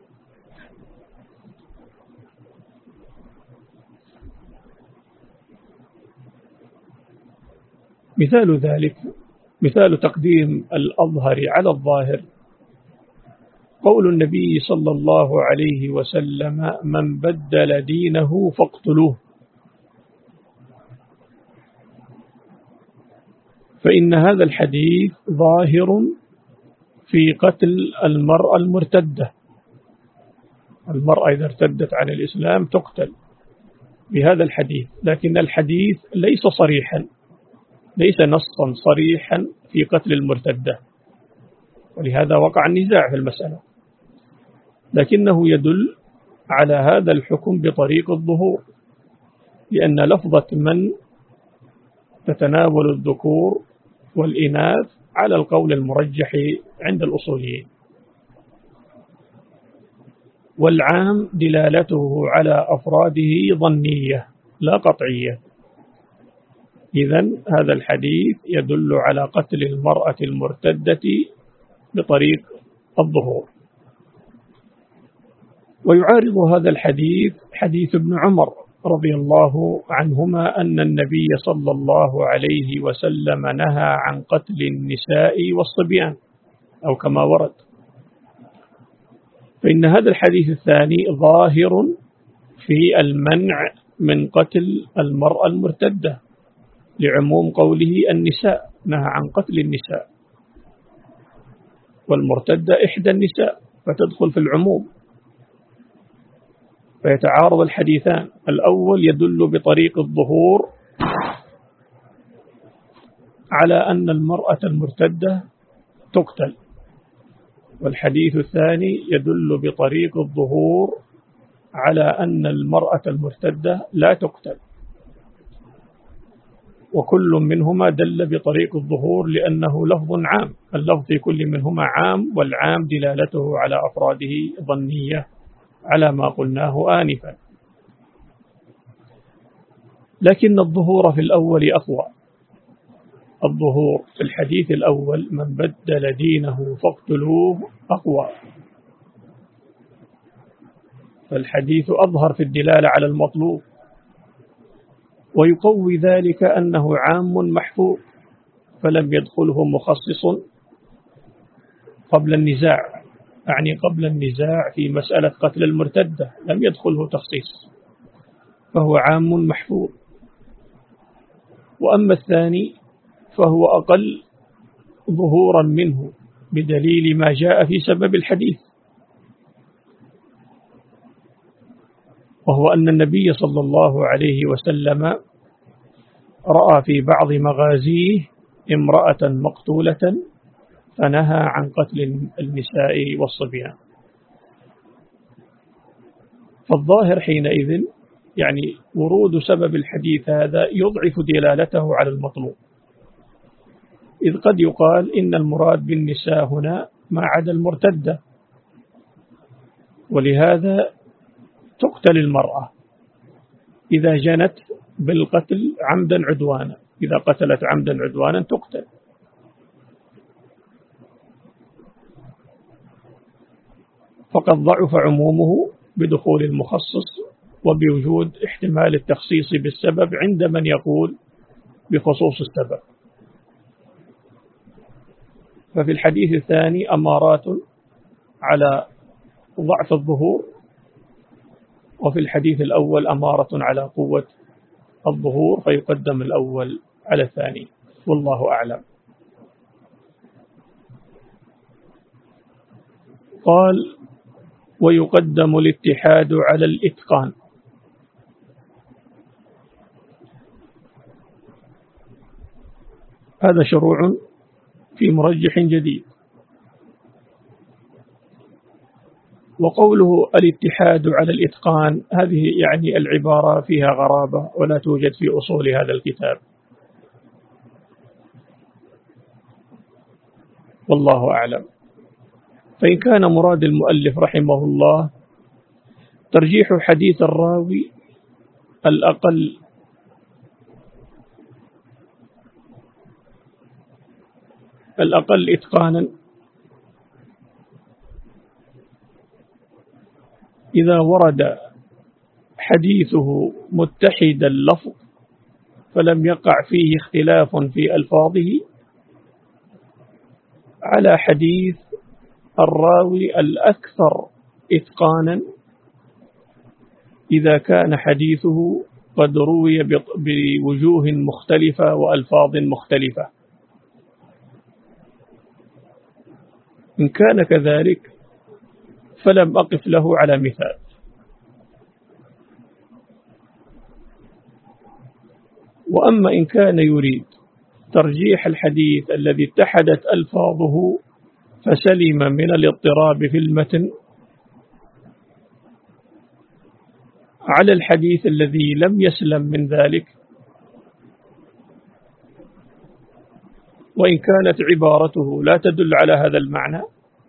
مثال ذلك، مثال تقديم الأظهر على الظاهر قول النبي صلى الله عليه وسلم من بدل دينه فاقتلوه، فإن هذا الحديث ظاهر في قتل المرأة المرتدة. المرأة إذا ارتدت عن الإسلام تقتل بهذا الحديث، لكن الحديث ليس صريحا، ليس نصا صريحا في قتل المرتدة، ولهذا وقع النزاع في المسألة، لكنه يدل على هذا الحكم بطريق الظهور، لأن لفظة من تتناول الذكور والإناث على القول المرجح عند الأصوليين. والعام دلالته على أفراده ظنية لا قطعية. إذن هذا الحديث يدل على قتل المرأة المرتدة بطريق الظهور. ويعارض هذا الحديث حديث ابن عمر رضي الله عنهما أن النبي صلى الله عليه وسلم نهى عن قتل النساء والصبيان، أو كما ورد. فإن هذا الحديث الثاني ظاهر في المنع من قتل المرأة المرتدة، لعموم قوله النساء، نهى عن قتل النساء، والمرتدة إحدى النساء فتدخل في العموم. فيتعارض الحديثان، الأول يدل بطريق الظهور على أن المرأة المرتدة تقتل، والحديث الثاني يدل بطريق الظهور على أن المرأة المرتدة لا تقتل. وكل منهما دل بطريق الظهور لأنه لفظ عام، اللفظ في كل منهما عام، والعام دلالته على أفراده ظنية على ما قلناه آنفا. لكن الظهور في الأول أقوى. الظهور في الحديث الأول من بدل دينه فاقتلوه أقوى، فالحديث أظهر في الدلالة على المطلوب. ويقوي ذلك أنه عام محفوظ، فلم يدخله مخصص قبل النزاع، يعني قبل النزاع في مسألة قتل المرتدة لم يدخله تخصيص، فهو عام محفوظ. وأما الثاني فهو أقل ظهورا منه بدليل ما جاء في سبب الحديث، وهو أن النبي صلى الله عليه وسلم رأى في بعض مغازيه امرأة مقتولة فنهى عن قتل النساء والصبيان. فالظاهر حينئذ يعني ورود سبب الحديث هذا يضعف دلالته على المطلوب، إذ قد يقال إن المراد بالنساء هنا ما عدا المرتدة، ولهذا تقتل المرأة إذا جنت بالقتل عمدا عدوانا، إذا قتلت عمدا عدوانا تقتل. فقد ضعف عمومه بدخول المخصص وبوجود احتمال التخصيص بالسبب عند من يقول بخصوص السبب. ففي الحديث الثاني أمارات على ضعف الظهور، وفي الحديث الأول أمارة على قوة الظهور، فيقدم الأول على الثاني، والله أعلم. قال: ويقدم الاتحاد على الإتقان. هذا شروع في مرجح جديد. وقوله الاتحاد على الإتقان هذه يعني العبارة فيها غرابة ولا توجد في أصول هذا الكتاب، والله أعلم. فإن كان مراد المؤلف رحمه الله ترجيح حديث الراوي الأقل الأقل إتقانا إذا ورد حديثه متحد اللفظ فلم يقع فيه اختلاف في ألفاظه، على حديث الراوي الأكثر إتقانا إذا كان حديثه قد روي بوجوه مختلفة وألفاظ مختلفة. إن كان كذلك فلم أقف له على مثال. وأما إن كان يريد ترجيح الحديث الذي اتحدت ألفاظه فسلم من الاضطراب في المتن على الحديث الذي لم يسلم من ذلك، وإن كانت عبارته لا تدل على هذا المعنى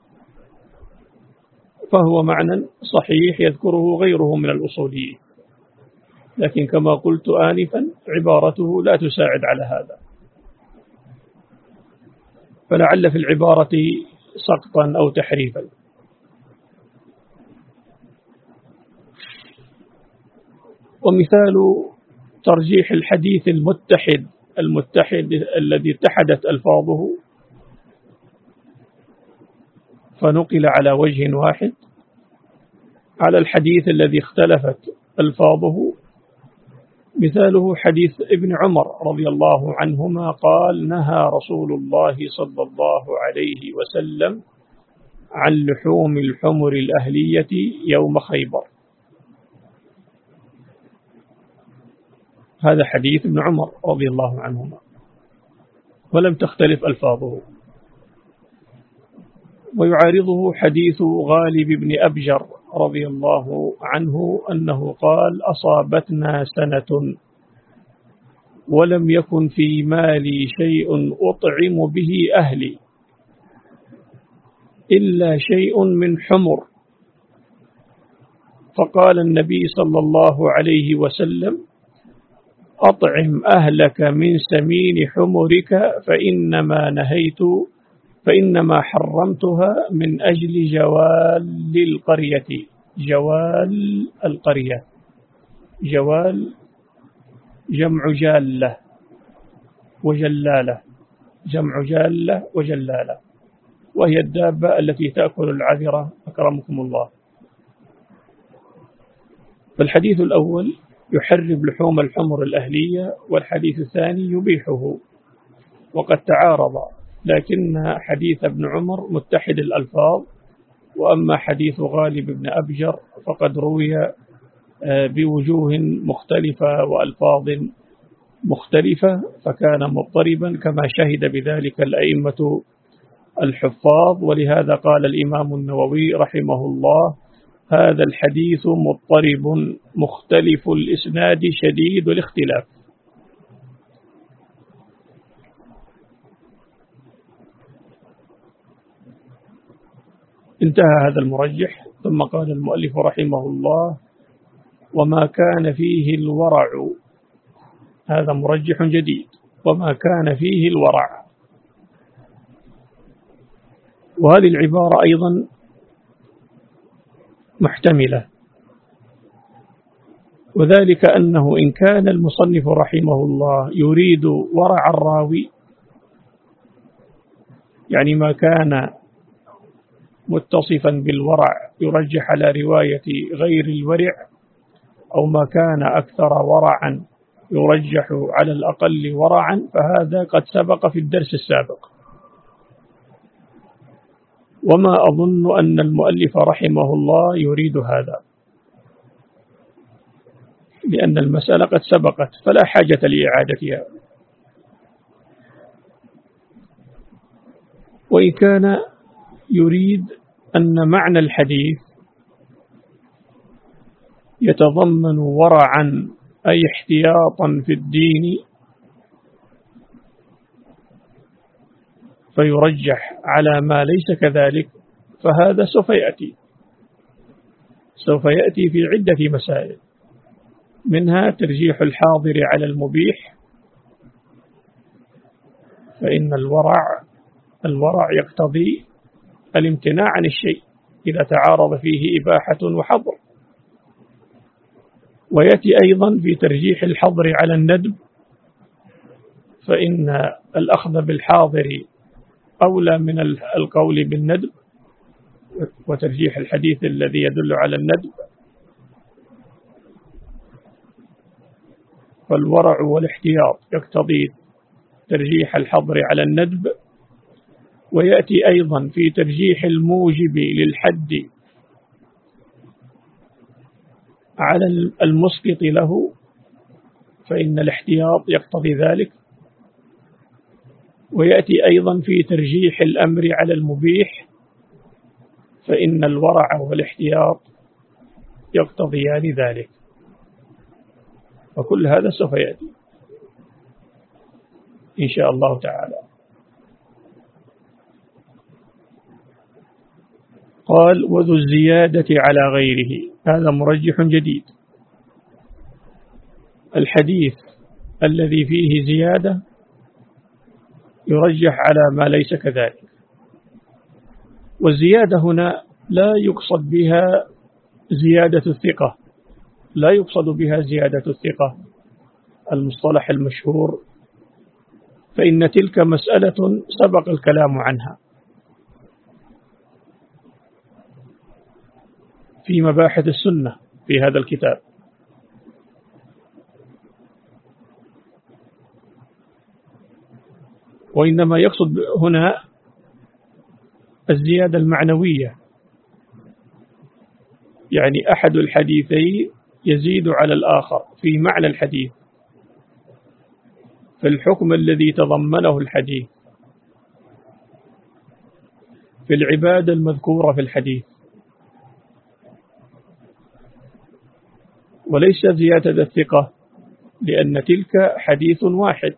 فهو معنى صحيح يذكره غيره من الأصوليين، لكن كما قلت آنفا عبارته لا تساعد على هذا، فلعل في العبارة سقطا أو تحريفا. ومثال ترجيح الحديث المتحد المتحد الذي اتحدت ألفاظه فنقل على وجه واحد على الحديث الذي اختلفت ألفاظه، مثاله حديث ابن عمر رضي الله عنهما قال: نهى رسول الله صلى الله عليه وسلم عن لحوم الحمر الأهلية يوم خيبر. هذا حديث ابن عمر رضي الله عنهما ولم تختلف ألفاظه. ويعارضه حديث غالب بن أبجر رضي الله عنه أنه قال: أصابتنا سنة ولم يكن في مالي شيء أطعم به أهلي إلا شيء من حمر، فقال النبي صلى الله عليه وسلم: أطعم أهلك من سمين حمرك فإنما نهيت فإنما حرمتها من أجل جوال القرية. جوال القرية، جوال جمع جالة وجلالة، جمع جالة وجلالة، وهي الدابة التي تأكل العذرة أكرمكم الله. فالحديث الأول يحرم لحوم الحمر الأهلية، والحديث الثاني يبيحه، وقد تعارض، لكن حديث ابن عمر متحد الألفاظ، وأما حديث غالب بن أبجر فقد روي بوجوه مختلفة وألفاظ مختلفة فكان مضطربا كما شهد بذلك الأئمة الحفاظ. ولهذا قال الإمام النووي رحمه الله: هذا الحديث مضطرب مختلف الإسناد شديد الاختلاف. انتهى هذا المرجح، ثم قال المؤلف رحمه الله: وما كان فيه الورع. هذا مرجح جديد وما كان فيه الورع. وهذه العبارة أيضا محتملة، وذلك أنه إن كان المصنف رحمه الله يريد ورع الراوي، يعني ما كان متصفا بالورع يرجح على رواية غير الورع، أو ما كان أكثر ورعا يرجح على الأقل ورعا، فهذا قد سبق في الدرس السابق. وما أظن أن المؤلف رحمه الله يريد هذا، لأن المسألة قد سبقت فلا حاجة لإعادتها. وإن كان يريد أن معنى الحديث يتضمن ورعا أي احتياطا في الدين، فيرجح على ما ليس كذلك، فهذا سوف يأتي سوف يأتي في عدة مسائل، منها ترجيح الحاضر على المبيح، فإن الورع الورع يقتضي الامتناع عن الشيء إذا تعارض فيه إباحة وحظر. ويأتي أيضا في ترجيح الحظر على الندب، فإن الأخذ بالحاضر أولى من القول بالندب، وترجيح الحديث الذي يدل على الندب. فالورع والاحتياط يقتضي ترجيح الحظر على الندب. ويأتي أيضا في ترجيح الموجب للحد على المسقط له، فإن الاحتياط يقتضي ذلك. ويأتي أيضا في ترجيح الأمر على المبيح، فإن الورع والاحتياط يقتضيان ذلك. وكل هذا سوف يأتي إن شاء الله تعالى. قال: وذو الزيادة على غيره، هذا مرجح جديد. الحديث الذي فيه زيادة يرجح على ما ليس كذلك. والزيادة هنا لا يقصد بها زيادة الثقة، لا يقصد بها زيادة الثقة المصطلح المشهور، فإن تلك مسألة سبق الكلام عنها في مباحث السنة في هذا الكتاب. وإنما يقصد هنا الزيادة المعنوية، يعني أحد الحديثين يزيد على الآخر في معنى الحديث، فالحكم الذي تضمنه الحديث في العبادة المذكورة في الحديث، وليس زيادة الثقة، لأن تلك حديث واحد،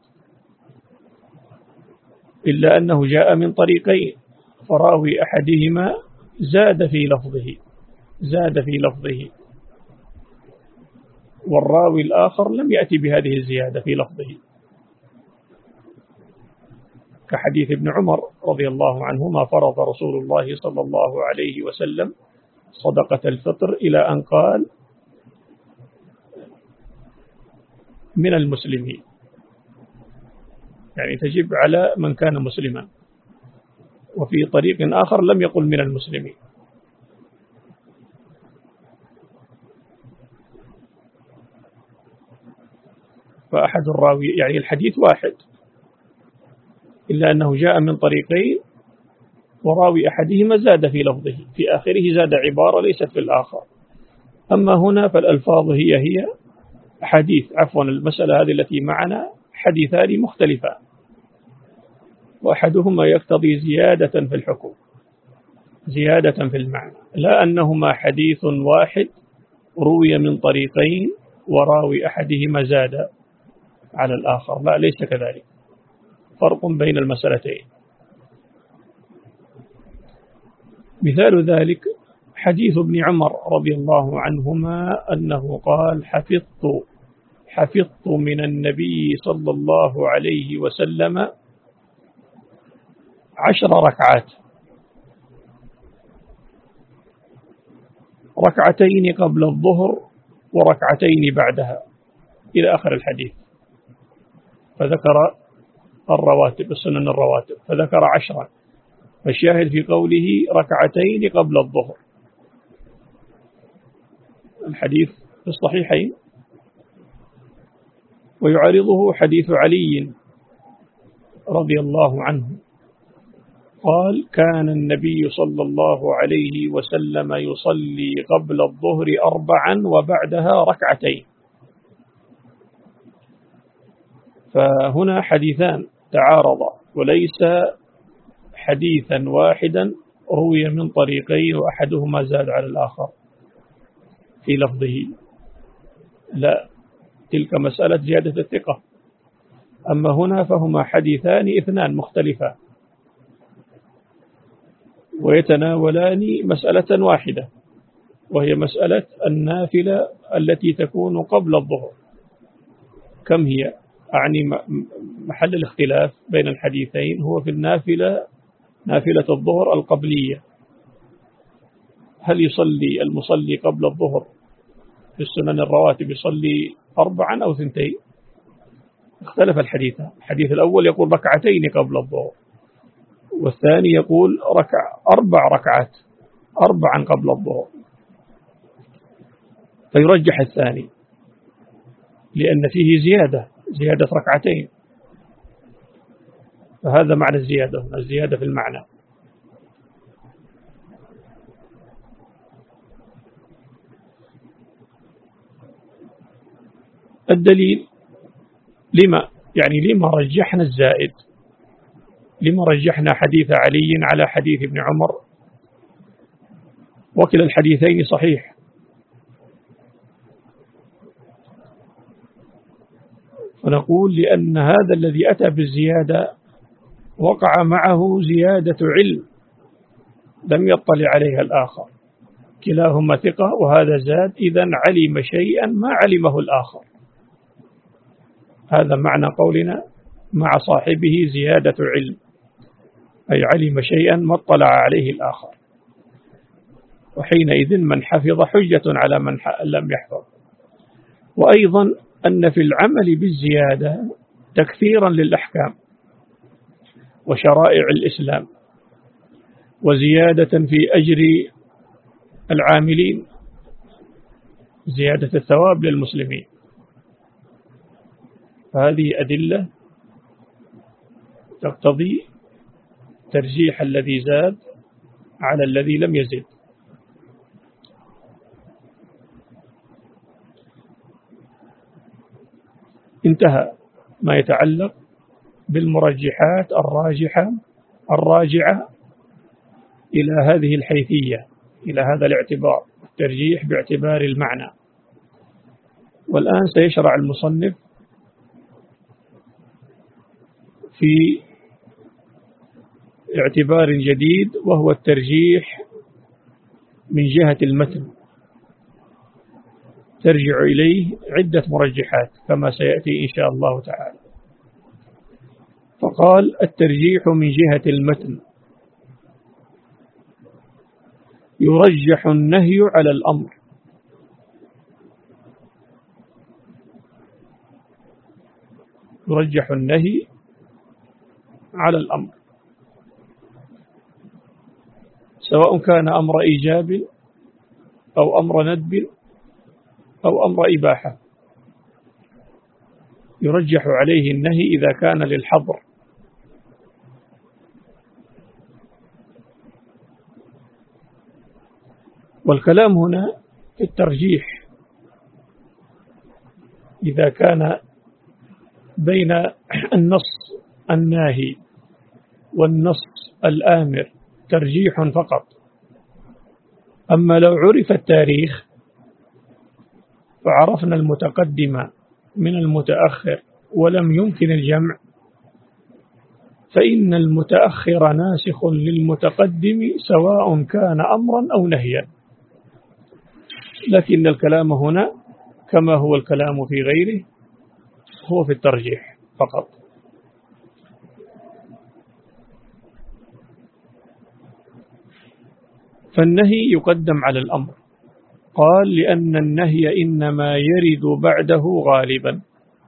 إلا أنه جاء من طريقين، فراوي أحدهما زاد في لفظه زاد في لفظه والراوي الآخر لم يأتي بهذه الزيادة في لفظه، كحديث ابن عمر رضي الله عنهما: فرض رسول الله صلى الله عليه وسلم صدقة الفطر إلى أن قال: من المسلمين، يعني تجب على من كان مسلما. وفي طريق آخر لم يقل من المسلمين. فأحد الراوي، يعني الحديث واحد، إلا أنه جاء من طريقين، وراوي أحدهما زاد في لفظه، في آخره زاد عبارة ليست في الآخر. أما هنا فالألفاظ هي هي حديث، عفوا المسألة هذه التي معنا حديثان مختلفان، وأحدهما يقتضي زيادة في الحكم، زيادة في المعنى، لا أنهما حديث واحد روي من طريقين وراوي أحدهما زاد على الآخر، لا، ليس كذلك، فرق بين المسألتين. مثال ذلك حديث ابن عمر رضي الله عنهما أنه قال: حفظت حفظت من النبي صلى الله عليه وسلم عشر ركعات، ركعتين قبل الظهر وركعتين بعدها إلى آخر الحديث. فذكر الرواتب، السنن الرواتب، فذكر عشرا. فالشاهد في قوله ركعتين قبل الظهر. الحديث في الصحيحين. ويعارضه حديث علي رضي الله عنه قال: كان النبي صلى الله عليه وسلم يصلي قبل الظهر أربعا وبعدها ركعتين. فهنا حديثان تعارضا، وليس حديثا واحدا روي من طريقين وأحدهما زاد على الآخر في لفظه، لا، تلك مسألة زيادة الثقة. أما هنا فهما حديثان اثنان مختلفان ويتناولان مسألة واحدة، وهي مسألة النافلة التي تكون قبل الظهر. كم هي؟ أعني محل الاختلاف بين الحديثين هو في النافلة، نافلة الظهر القبلية. هل يصلي المصلي قبل الظهر في السنن الرواتب يصلي أربعا أو ثنتين؟ اختلف الحديث. الحديث الأول يقول ركعتين قبل الظهر، والثاني يقول ركع أربع ركعات، أربعا قبل الظهر. فيرجح الثاني لأن فيه زيادة، زيادة ركعتين، فهذا معنى الزيادة، الزيادة في المعنى. الدليل لما يعني لما رجحنا الزائد، لما رجحنا حديث علي على حديث ابن عمر، وكلا الحديثين صحيح. فنقول لأن هذا الذي أتى بالزيادة وقع معه زيادة علم لم يطلع عليها الآخر، كلاهما ثقة وهذا زاد، إذن علم شيئا ما علمه الآخر. هذا معنى قولنا مع صاحبه زيادة علم، أي علم شيئا ما اطلع عليه الآخر. وحينئذ من حفظ حجة على من لم يحفظ. وأيضا أن في العمل بالزيادة تكثيرا للأحكام وشرائع الإسلام، وزيادة في أجر العاملين، زيادة الثواب للمسلمين. فهذه أدلة تقتضي ترجيح الذي زاد على الذي لم يزد. انتهى ما يتعلق بالمرجحات الراجحة الراجعة إلى هذه الحيثية، إلى هذا الاعتبار، الترجيح باعتبار المعنى. والآن سيشرع المصنف في اعتبار جديد، وهو الترجيح من جهة المتن. ترجع إليه عدة مرجحات كما سيأتي إن شاء الله تعالى. فقال: الترجيح من جهة المتن يرجح النهي على الأمر. يرجح النهي على الأمر، سواء كان أمر إيجاب أو أمر ندب أو أمر إباحة. يرجح عليه النهي إذا كان للحظر. والكلام هنا في الترجيح إذا كان بين النص الناهي والنص الآمر ترجيح فقط. أما لو عرف التاريخ فعرفنا المتقدم من المتأخر ولم يمكن الجمع، فإن المتأخر ناسخ للمتقدم سواء كان أمرا أو نهيا. لكن الكلام هنا كما هو الكلام في غيره، هو في الترجيح فقط. فالنهي يقدم على الأمر. قال لأن النهي إنما يرد بعده غالبا،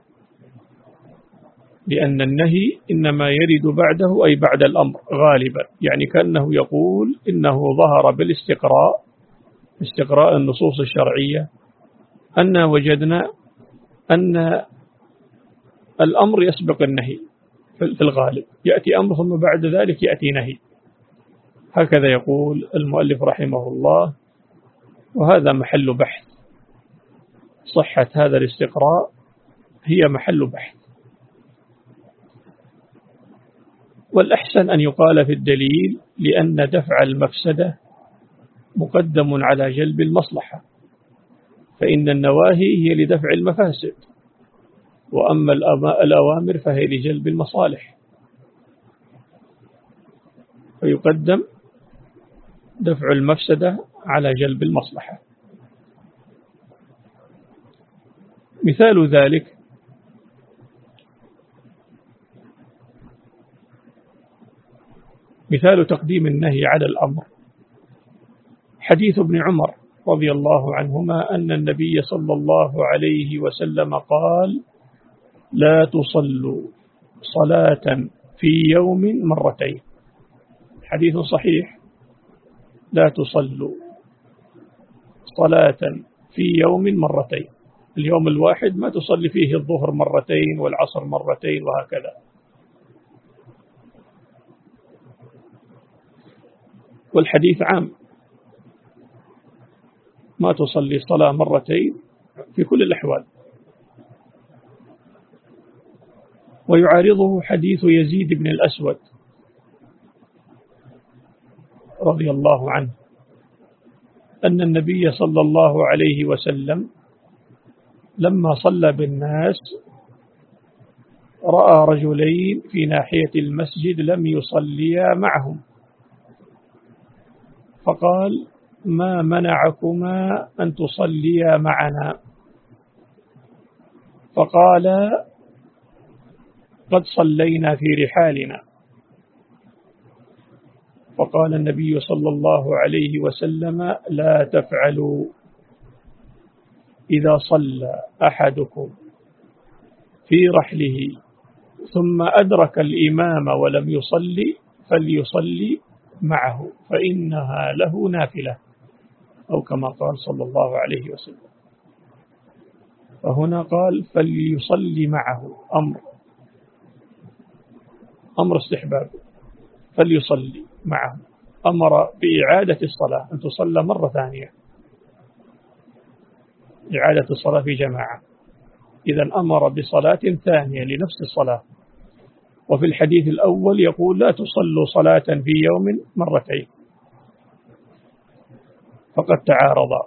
لأن النهي إنما يرد بعده أي بعد الأمر غالبا، يعني كأنه يقول إنه ظهر بالاستقراء، استقراء النصوص الشرعية، أن وجدنا أن الأمر يسبق النهي في الغالب، يأتي أمر ثم بعد ذلك يأتي نهي، هكذا يقول المؤلف رحمه الله. وهذا محل بحث، صحة هذا الاستقراء هي محل بحث. والأحسن أن يقال في الدليل لأن دفع المفسدة مقدم على جلب المصلحة، فإن النواهي هي لدفع المفاسد، وأما الأوامر فهي لجلب المصالح، فيقدم دفع المفسدة على جلب المصلحة. مثال ذلك مثال تقديم النهي على الأمر حديث ابن عمر رضي الله عنهما أن النبي صلى الله عليه وسلم قال: لا تصلوا صلاة في يوم مرتين. حديث صحيح، لا تصلوا صلاة في يوم مرتين، اليوم الواحد ما تصلي فيه الظهر مرتين والعصر مرتين وهكذا. والحديث عام، ما تصلي صلاة مرتين في كل الأحوال. ويعارضه حديث يزيد بن الأسود رضي الله عنه أن النبي صلى الله عليه وسلم لما صلى بالناس رأى رجلين في ناحية المسجد لم يصليا معهم، فقال: ما منعكما أن تصليا معنا؟ فقال: قد صلينا في رحالنا. فقال النبي صلى الله عليه وسلم: لا تفعلوا، إذا صلى أحدكم في رحله ثم أدرك الإمام ولم يصلي فليصلي معه فإنها له نافلة، أو كما قال صلى الله عليه وسلم. فهنا قال فليصلي معه، أمر أمر استحباب، فليصلي معه، أمر بإعادة الصلاة أن تصلى مرة ثانية، إعادة الصلاة في جماعة، إذن أمر بصلاة ثانية لنفس الصلاة. وفي الحديث الأول يقول: لا تصلوا صلاة في يوم مرتين، فقد تعارضا،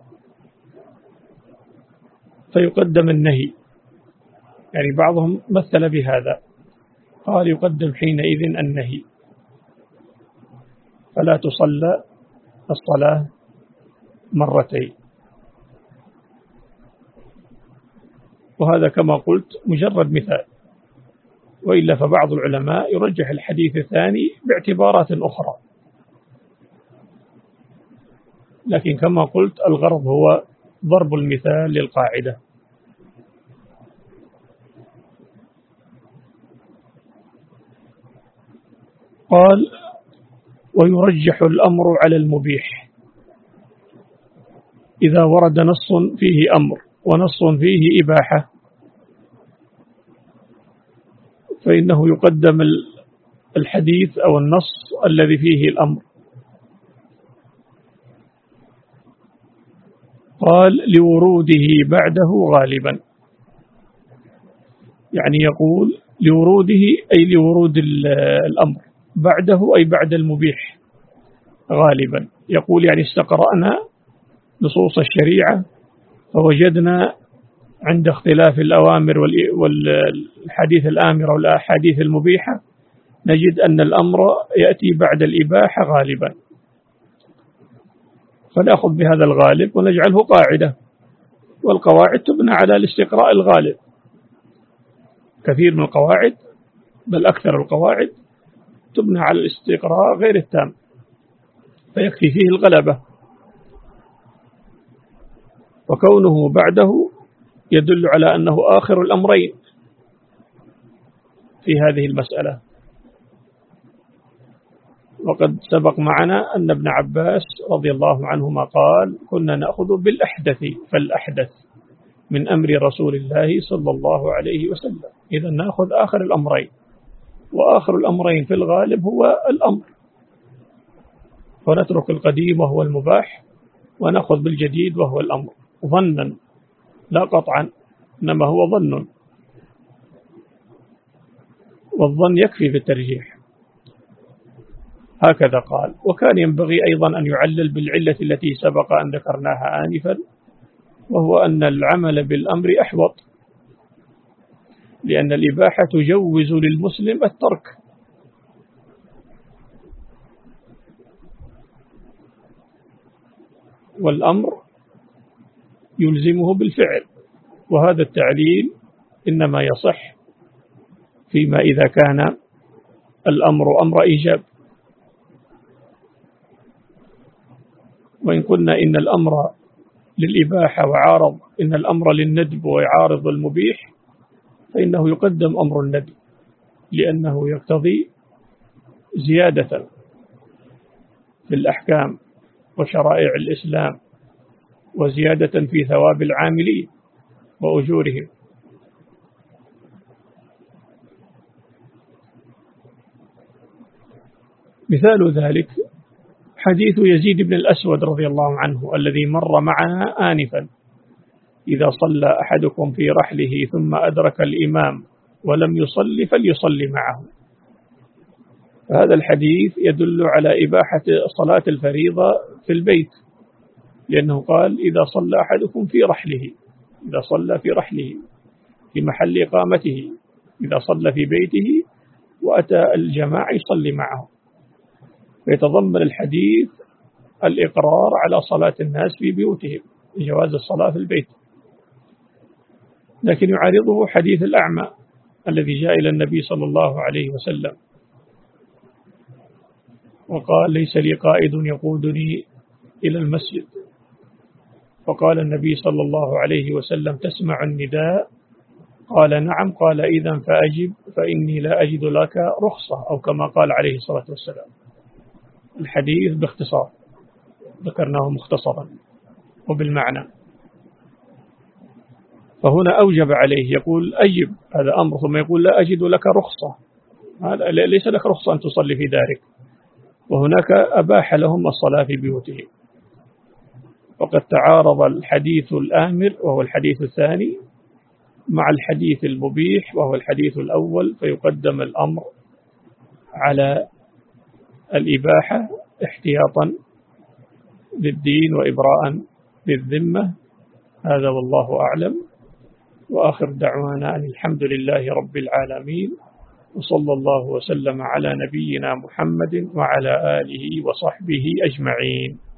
فيقدم النهي. يعني بعضهم مثل بهذا، قال يقدم حينئذ النهي، فلا تصلى الصلاة مرتين. وهذا كما قلت مجرد مثال، وإلا فبعض العلماء يرجح الحديث الثاني باعتبارات أخرى، لكن كما قلت الغرض هو ضرب المثال للقاعدة. قال: ويرجح الأمر على المبيح إذا ورد نص فيه أمر ونص فيه إباحة، فإنه يقدم الحديث أو النص الذي فيه الأمر. قال: لوروده بعده غالبا، يعني يقول لوروده أي لورود الأمر، بعده أي بعد المبيح غالبا. يقول يعني استقرأنا نصوص الشريعة فوجدنا عند اختلاف الأوامر والحديث الآمر والأحاديث المبيحة نجد أن الأمر يأتي بعد الإباحة غالبا، فنأخذ بهذا الغالب ونجعله قاعدة، والقواعد تبنى على الاستقراء الغالب. كثير من القواعد بل أكثر القواعد تبنى على الاستقراء غير التام، فيكفي فيه الغلبة، وكونه بعده يدل على أنه آخر الأمرين في هذه المسألة. وقد سبق معنا أن ابن عباس رضي الله عنهما قال: كنا نأخذ بالأحدث فالأحدث من أمر رسول الله صلى الله عليه وسلم. إذا نأخذ آخر الأمرين، وآخر الأمرين في الغالب هو الأمر، ونترك القديم وهو المباح ونأخذ بالجديد وهو الأمر، ظنا لا قطعا، إنما هو ظن، والظن يكفي في الترجيح. هكذا قال. وكان ينبغي أيضا أن يعلل بالعلة التي سبق أن ذكرناها آنفا، وهو أن العمل بالأمر أحوط، لأن الإباحة تجوز للمسلم الترك، والأمر يلزمه بالفعل، وهذا التعليل إنما يصح فيما إذا كان الأمر أمر إيجاب. وإن قلنا إن الأمر للإباحة وعارض إن الأمر للندب ويعارض المبيح، فإنه يقدم أمر الندب، لأنه يقتضي زيادة في الأحكام وشرائع الإسلام، وزيادة في ثواب العاملين وأجورهم. مثال ذلك حديث يزيد بن الأسود رضي الله عنه الذي مر معنا آنفا: إذا صلى أحدكم في رحله ثم أدرك الإمام ولم يصلي فليصلي معه. هذا الحديث يدل على إباحة صلاة الفريضة في البيت، لأنه قال: إذا صلى أحدكم في رحله، إذا صلى في رحله في محل إقامته، إذا صلى في بيته وأتى الجماعة يصلي معه، فيتضمن الحديث الإقرار على صلاة الناس في بيوتهم، جواز الصلاة في البيت. لكن يعارضه حديث الأعمى الذي جاء إلى النبي صلى الله عليه وسلم وقال: ليس لي قائد يقودني إلى المسجد، فقال النبي صلى الله عليه وسلم: تسمع النداء؟ قال: نعم. قال: إذن فأجب فإني لا أجد لك رخصة، أو كما قال عليه الصلاة والسلام. الحديث باختصار ذكرناه مختصرا وبالمعنى، فهنا أوجب عليه، يقول أجب، هذا أمر، ثم يقول: لا أجد لك رخصة، هذا ليس لك رخصة أن تصلي في دارك، وهناك أباح لهم الصلاة في بيوتهم. وقد تعارض الحديث الآمر وهو الحديث الثاني مع الحديث المبيح وهو الحديث الأول، فيقدم الأمر على الإباحة احتياطا للدين وإبراء للذمة. هذا والله أعلم، وآخر دعوانا أن الحمد لله رب العالمين، وصلى الله وسلم على نبينا محمد وعلى آله وصحبه أجمعين.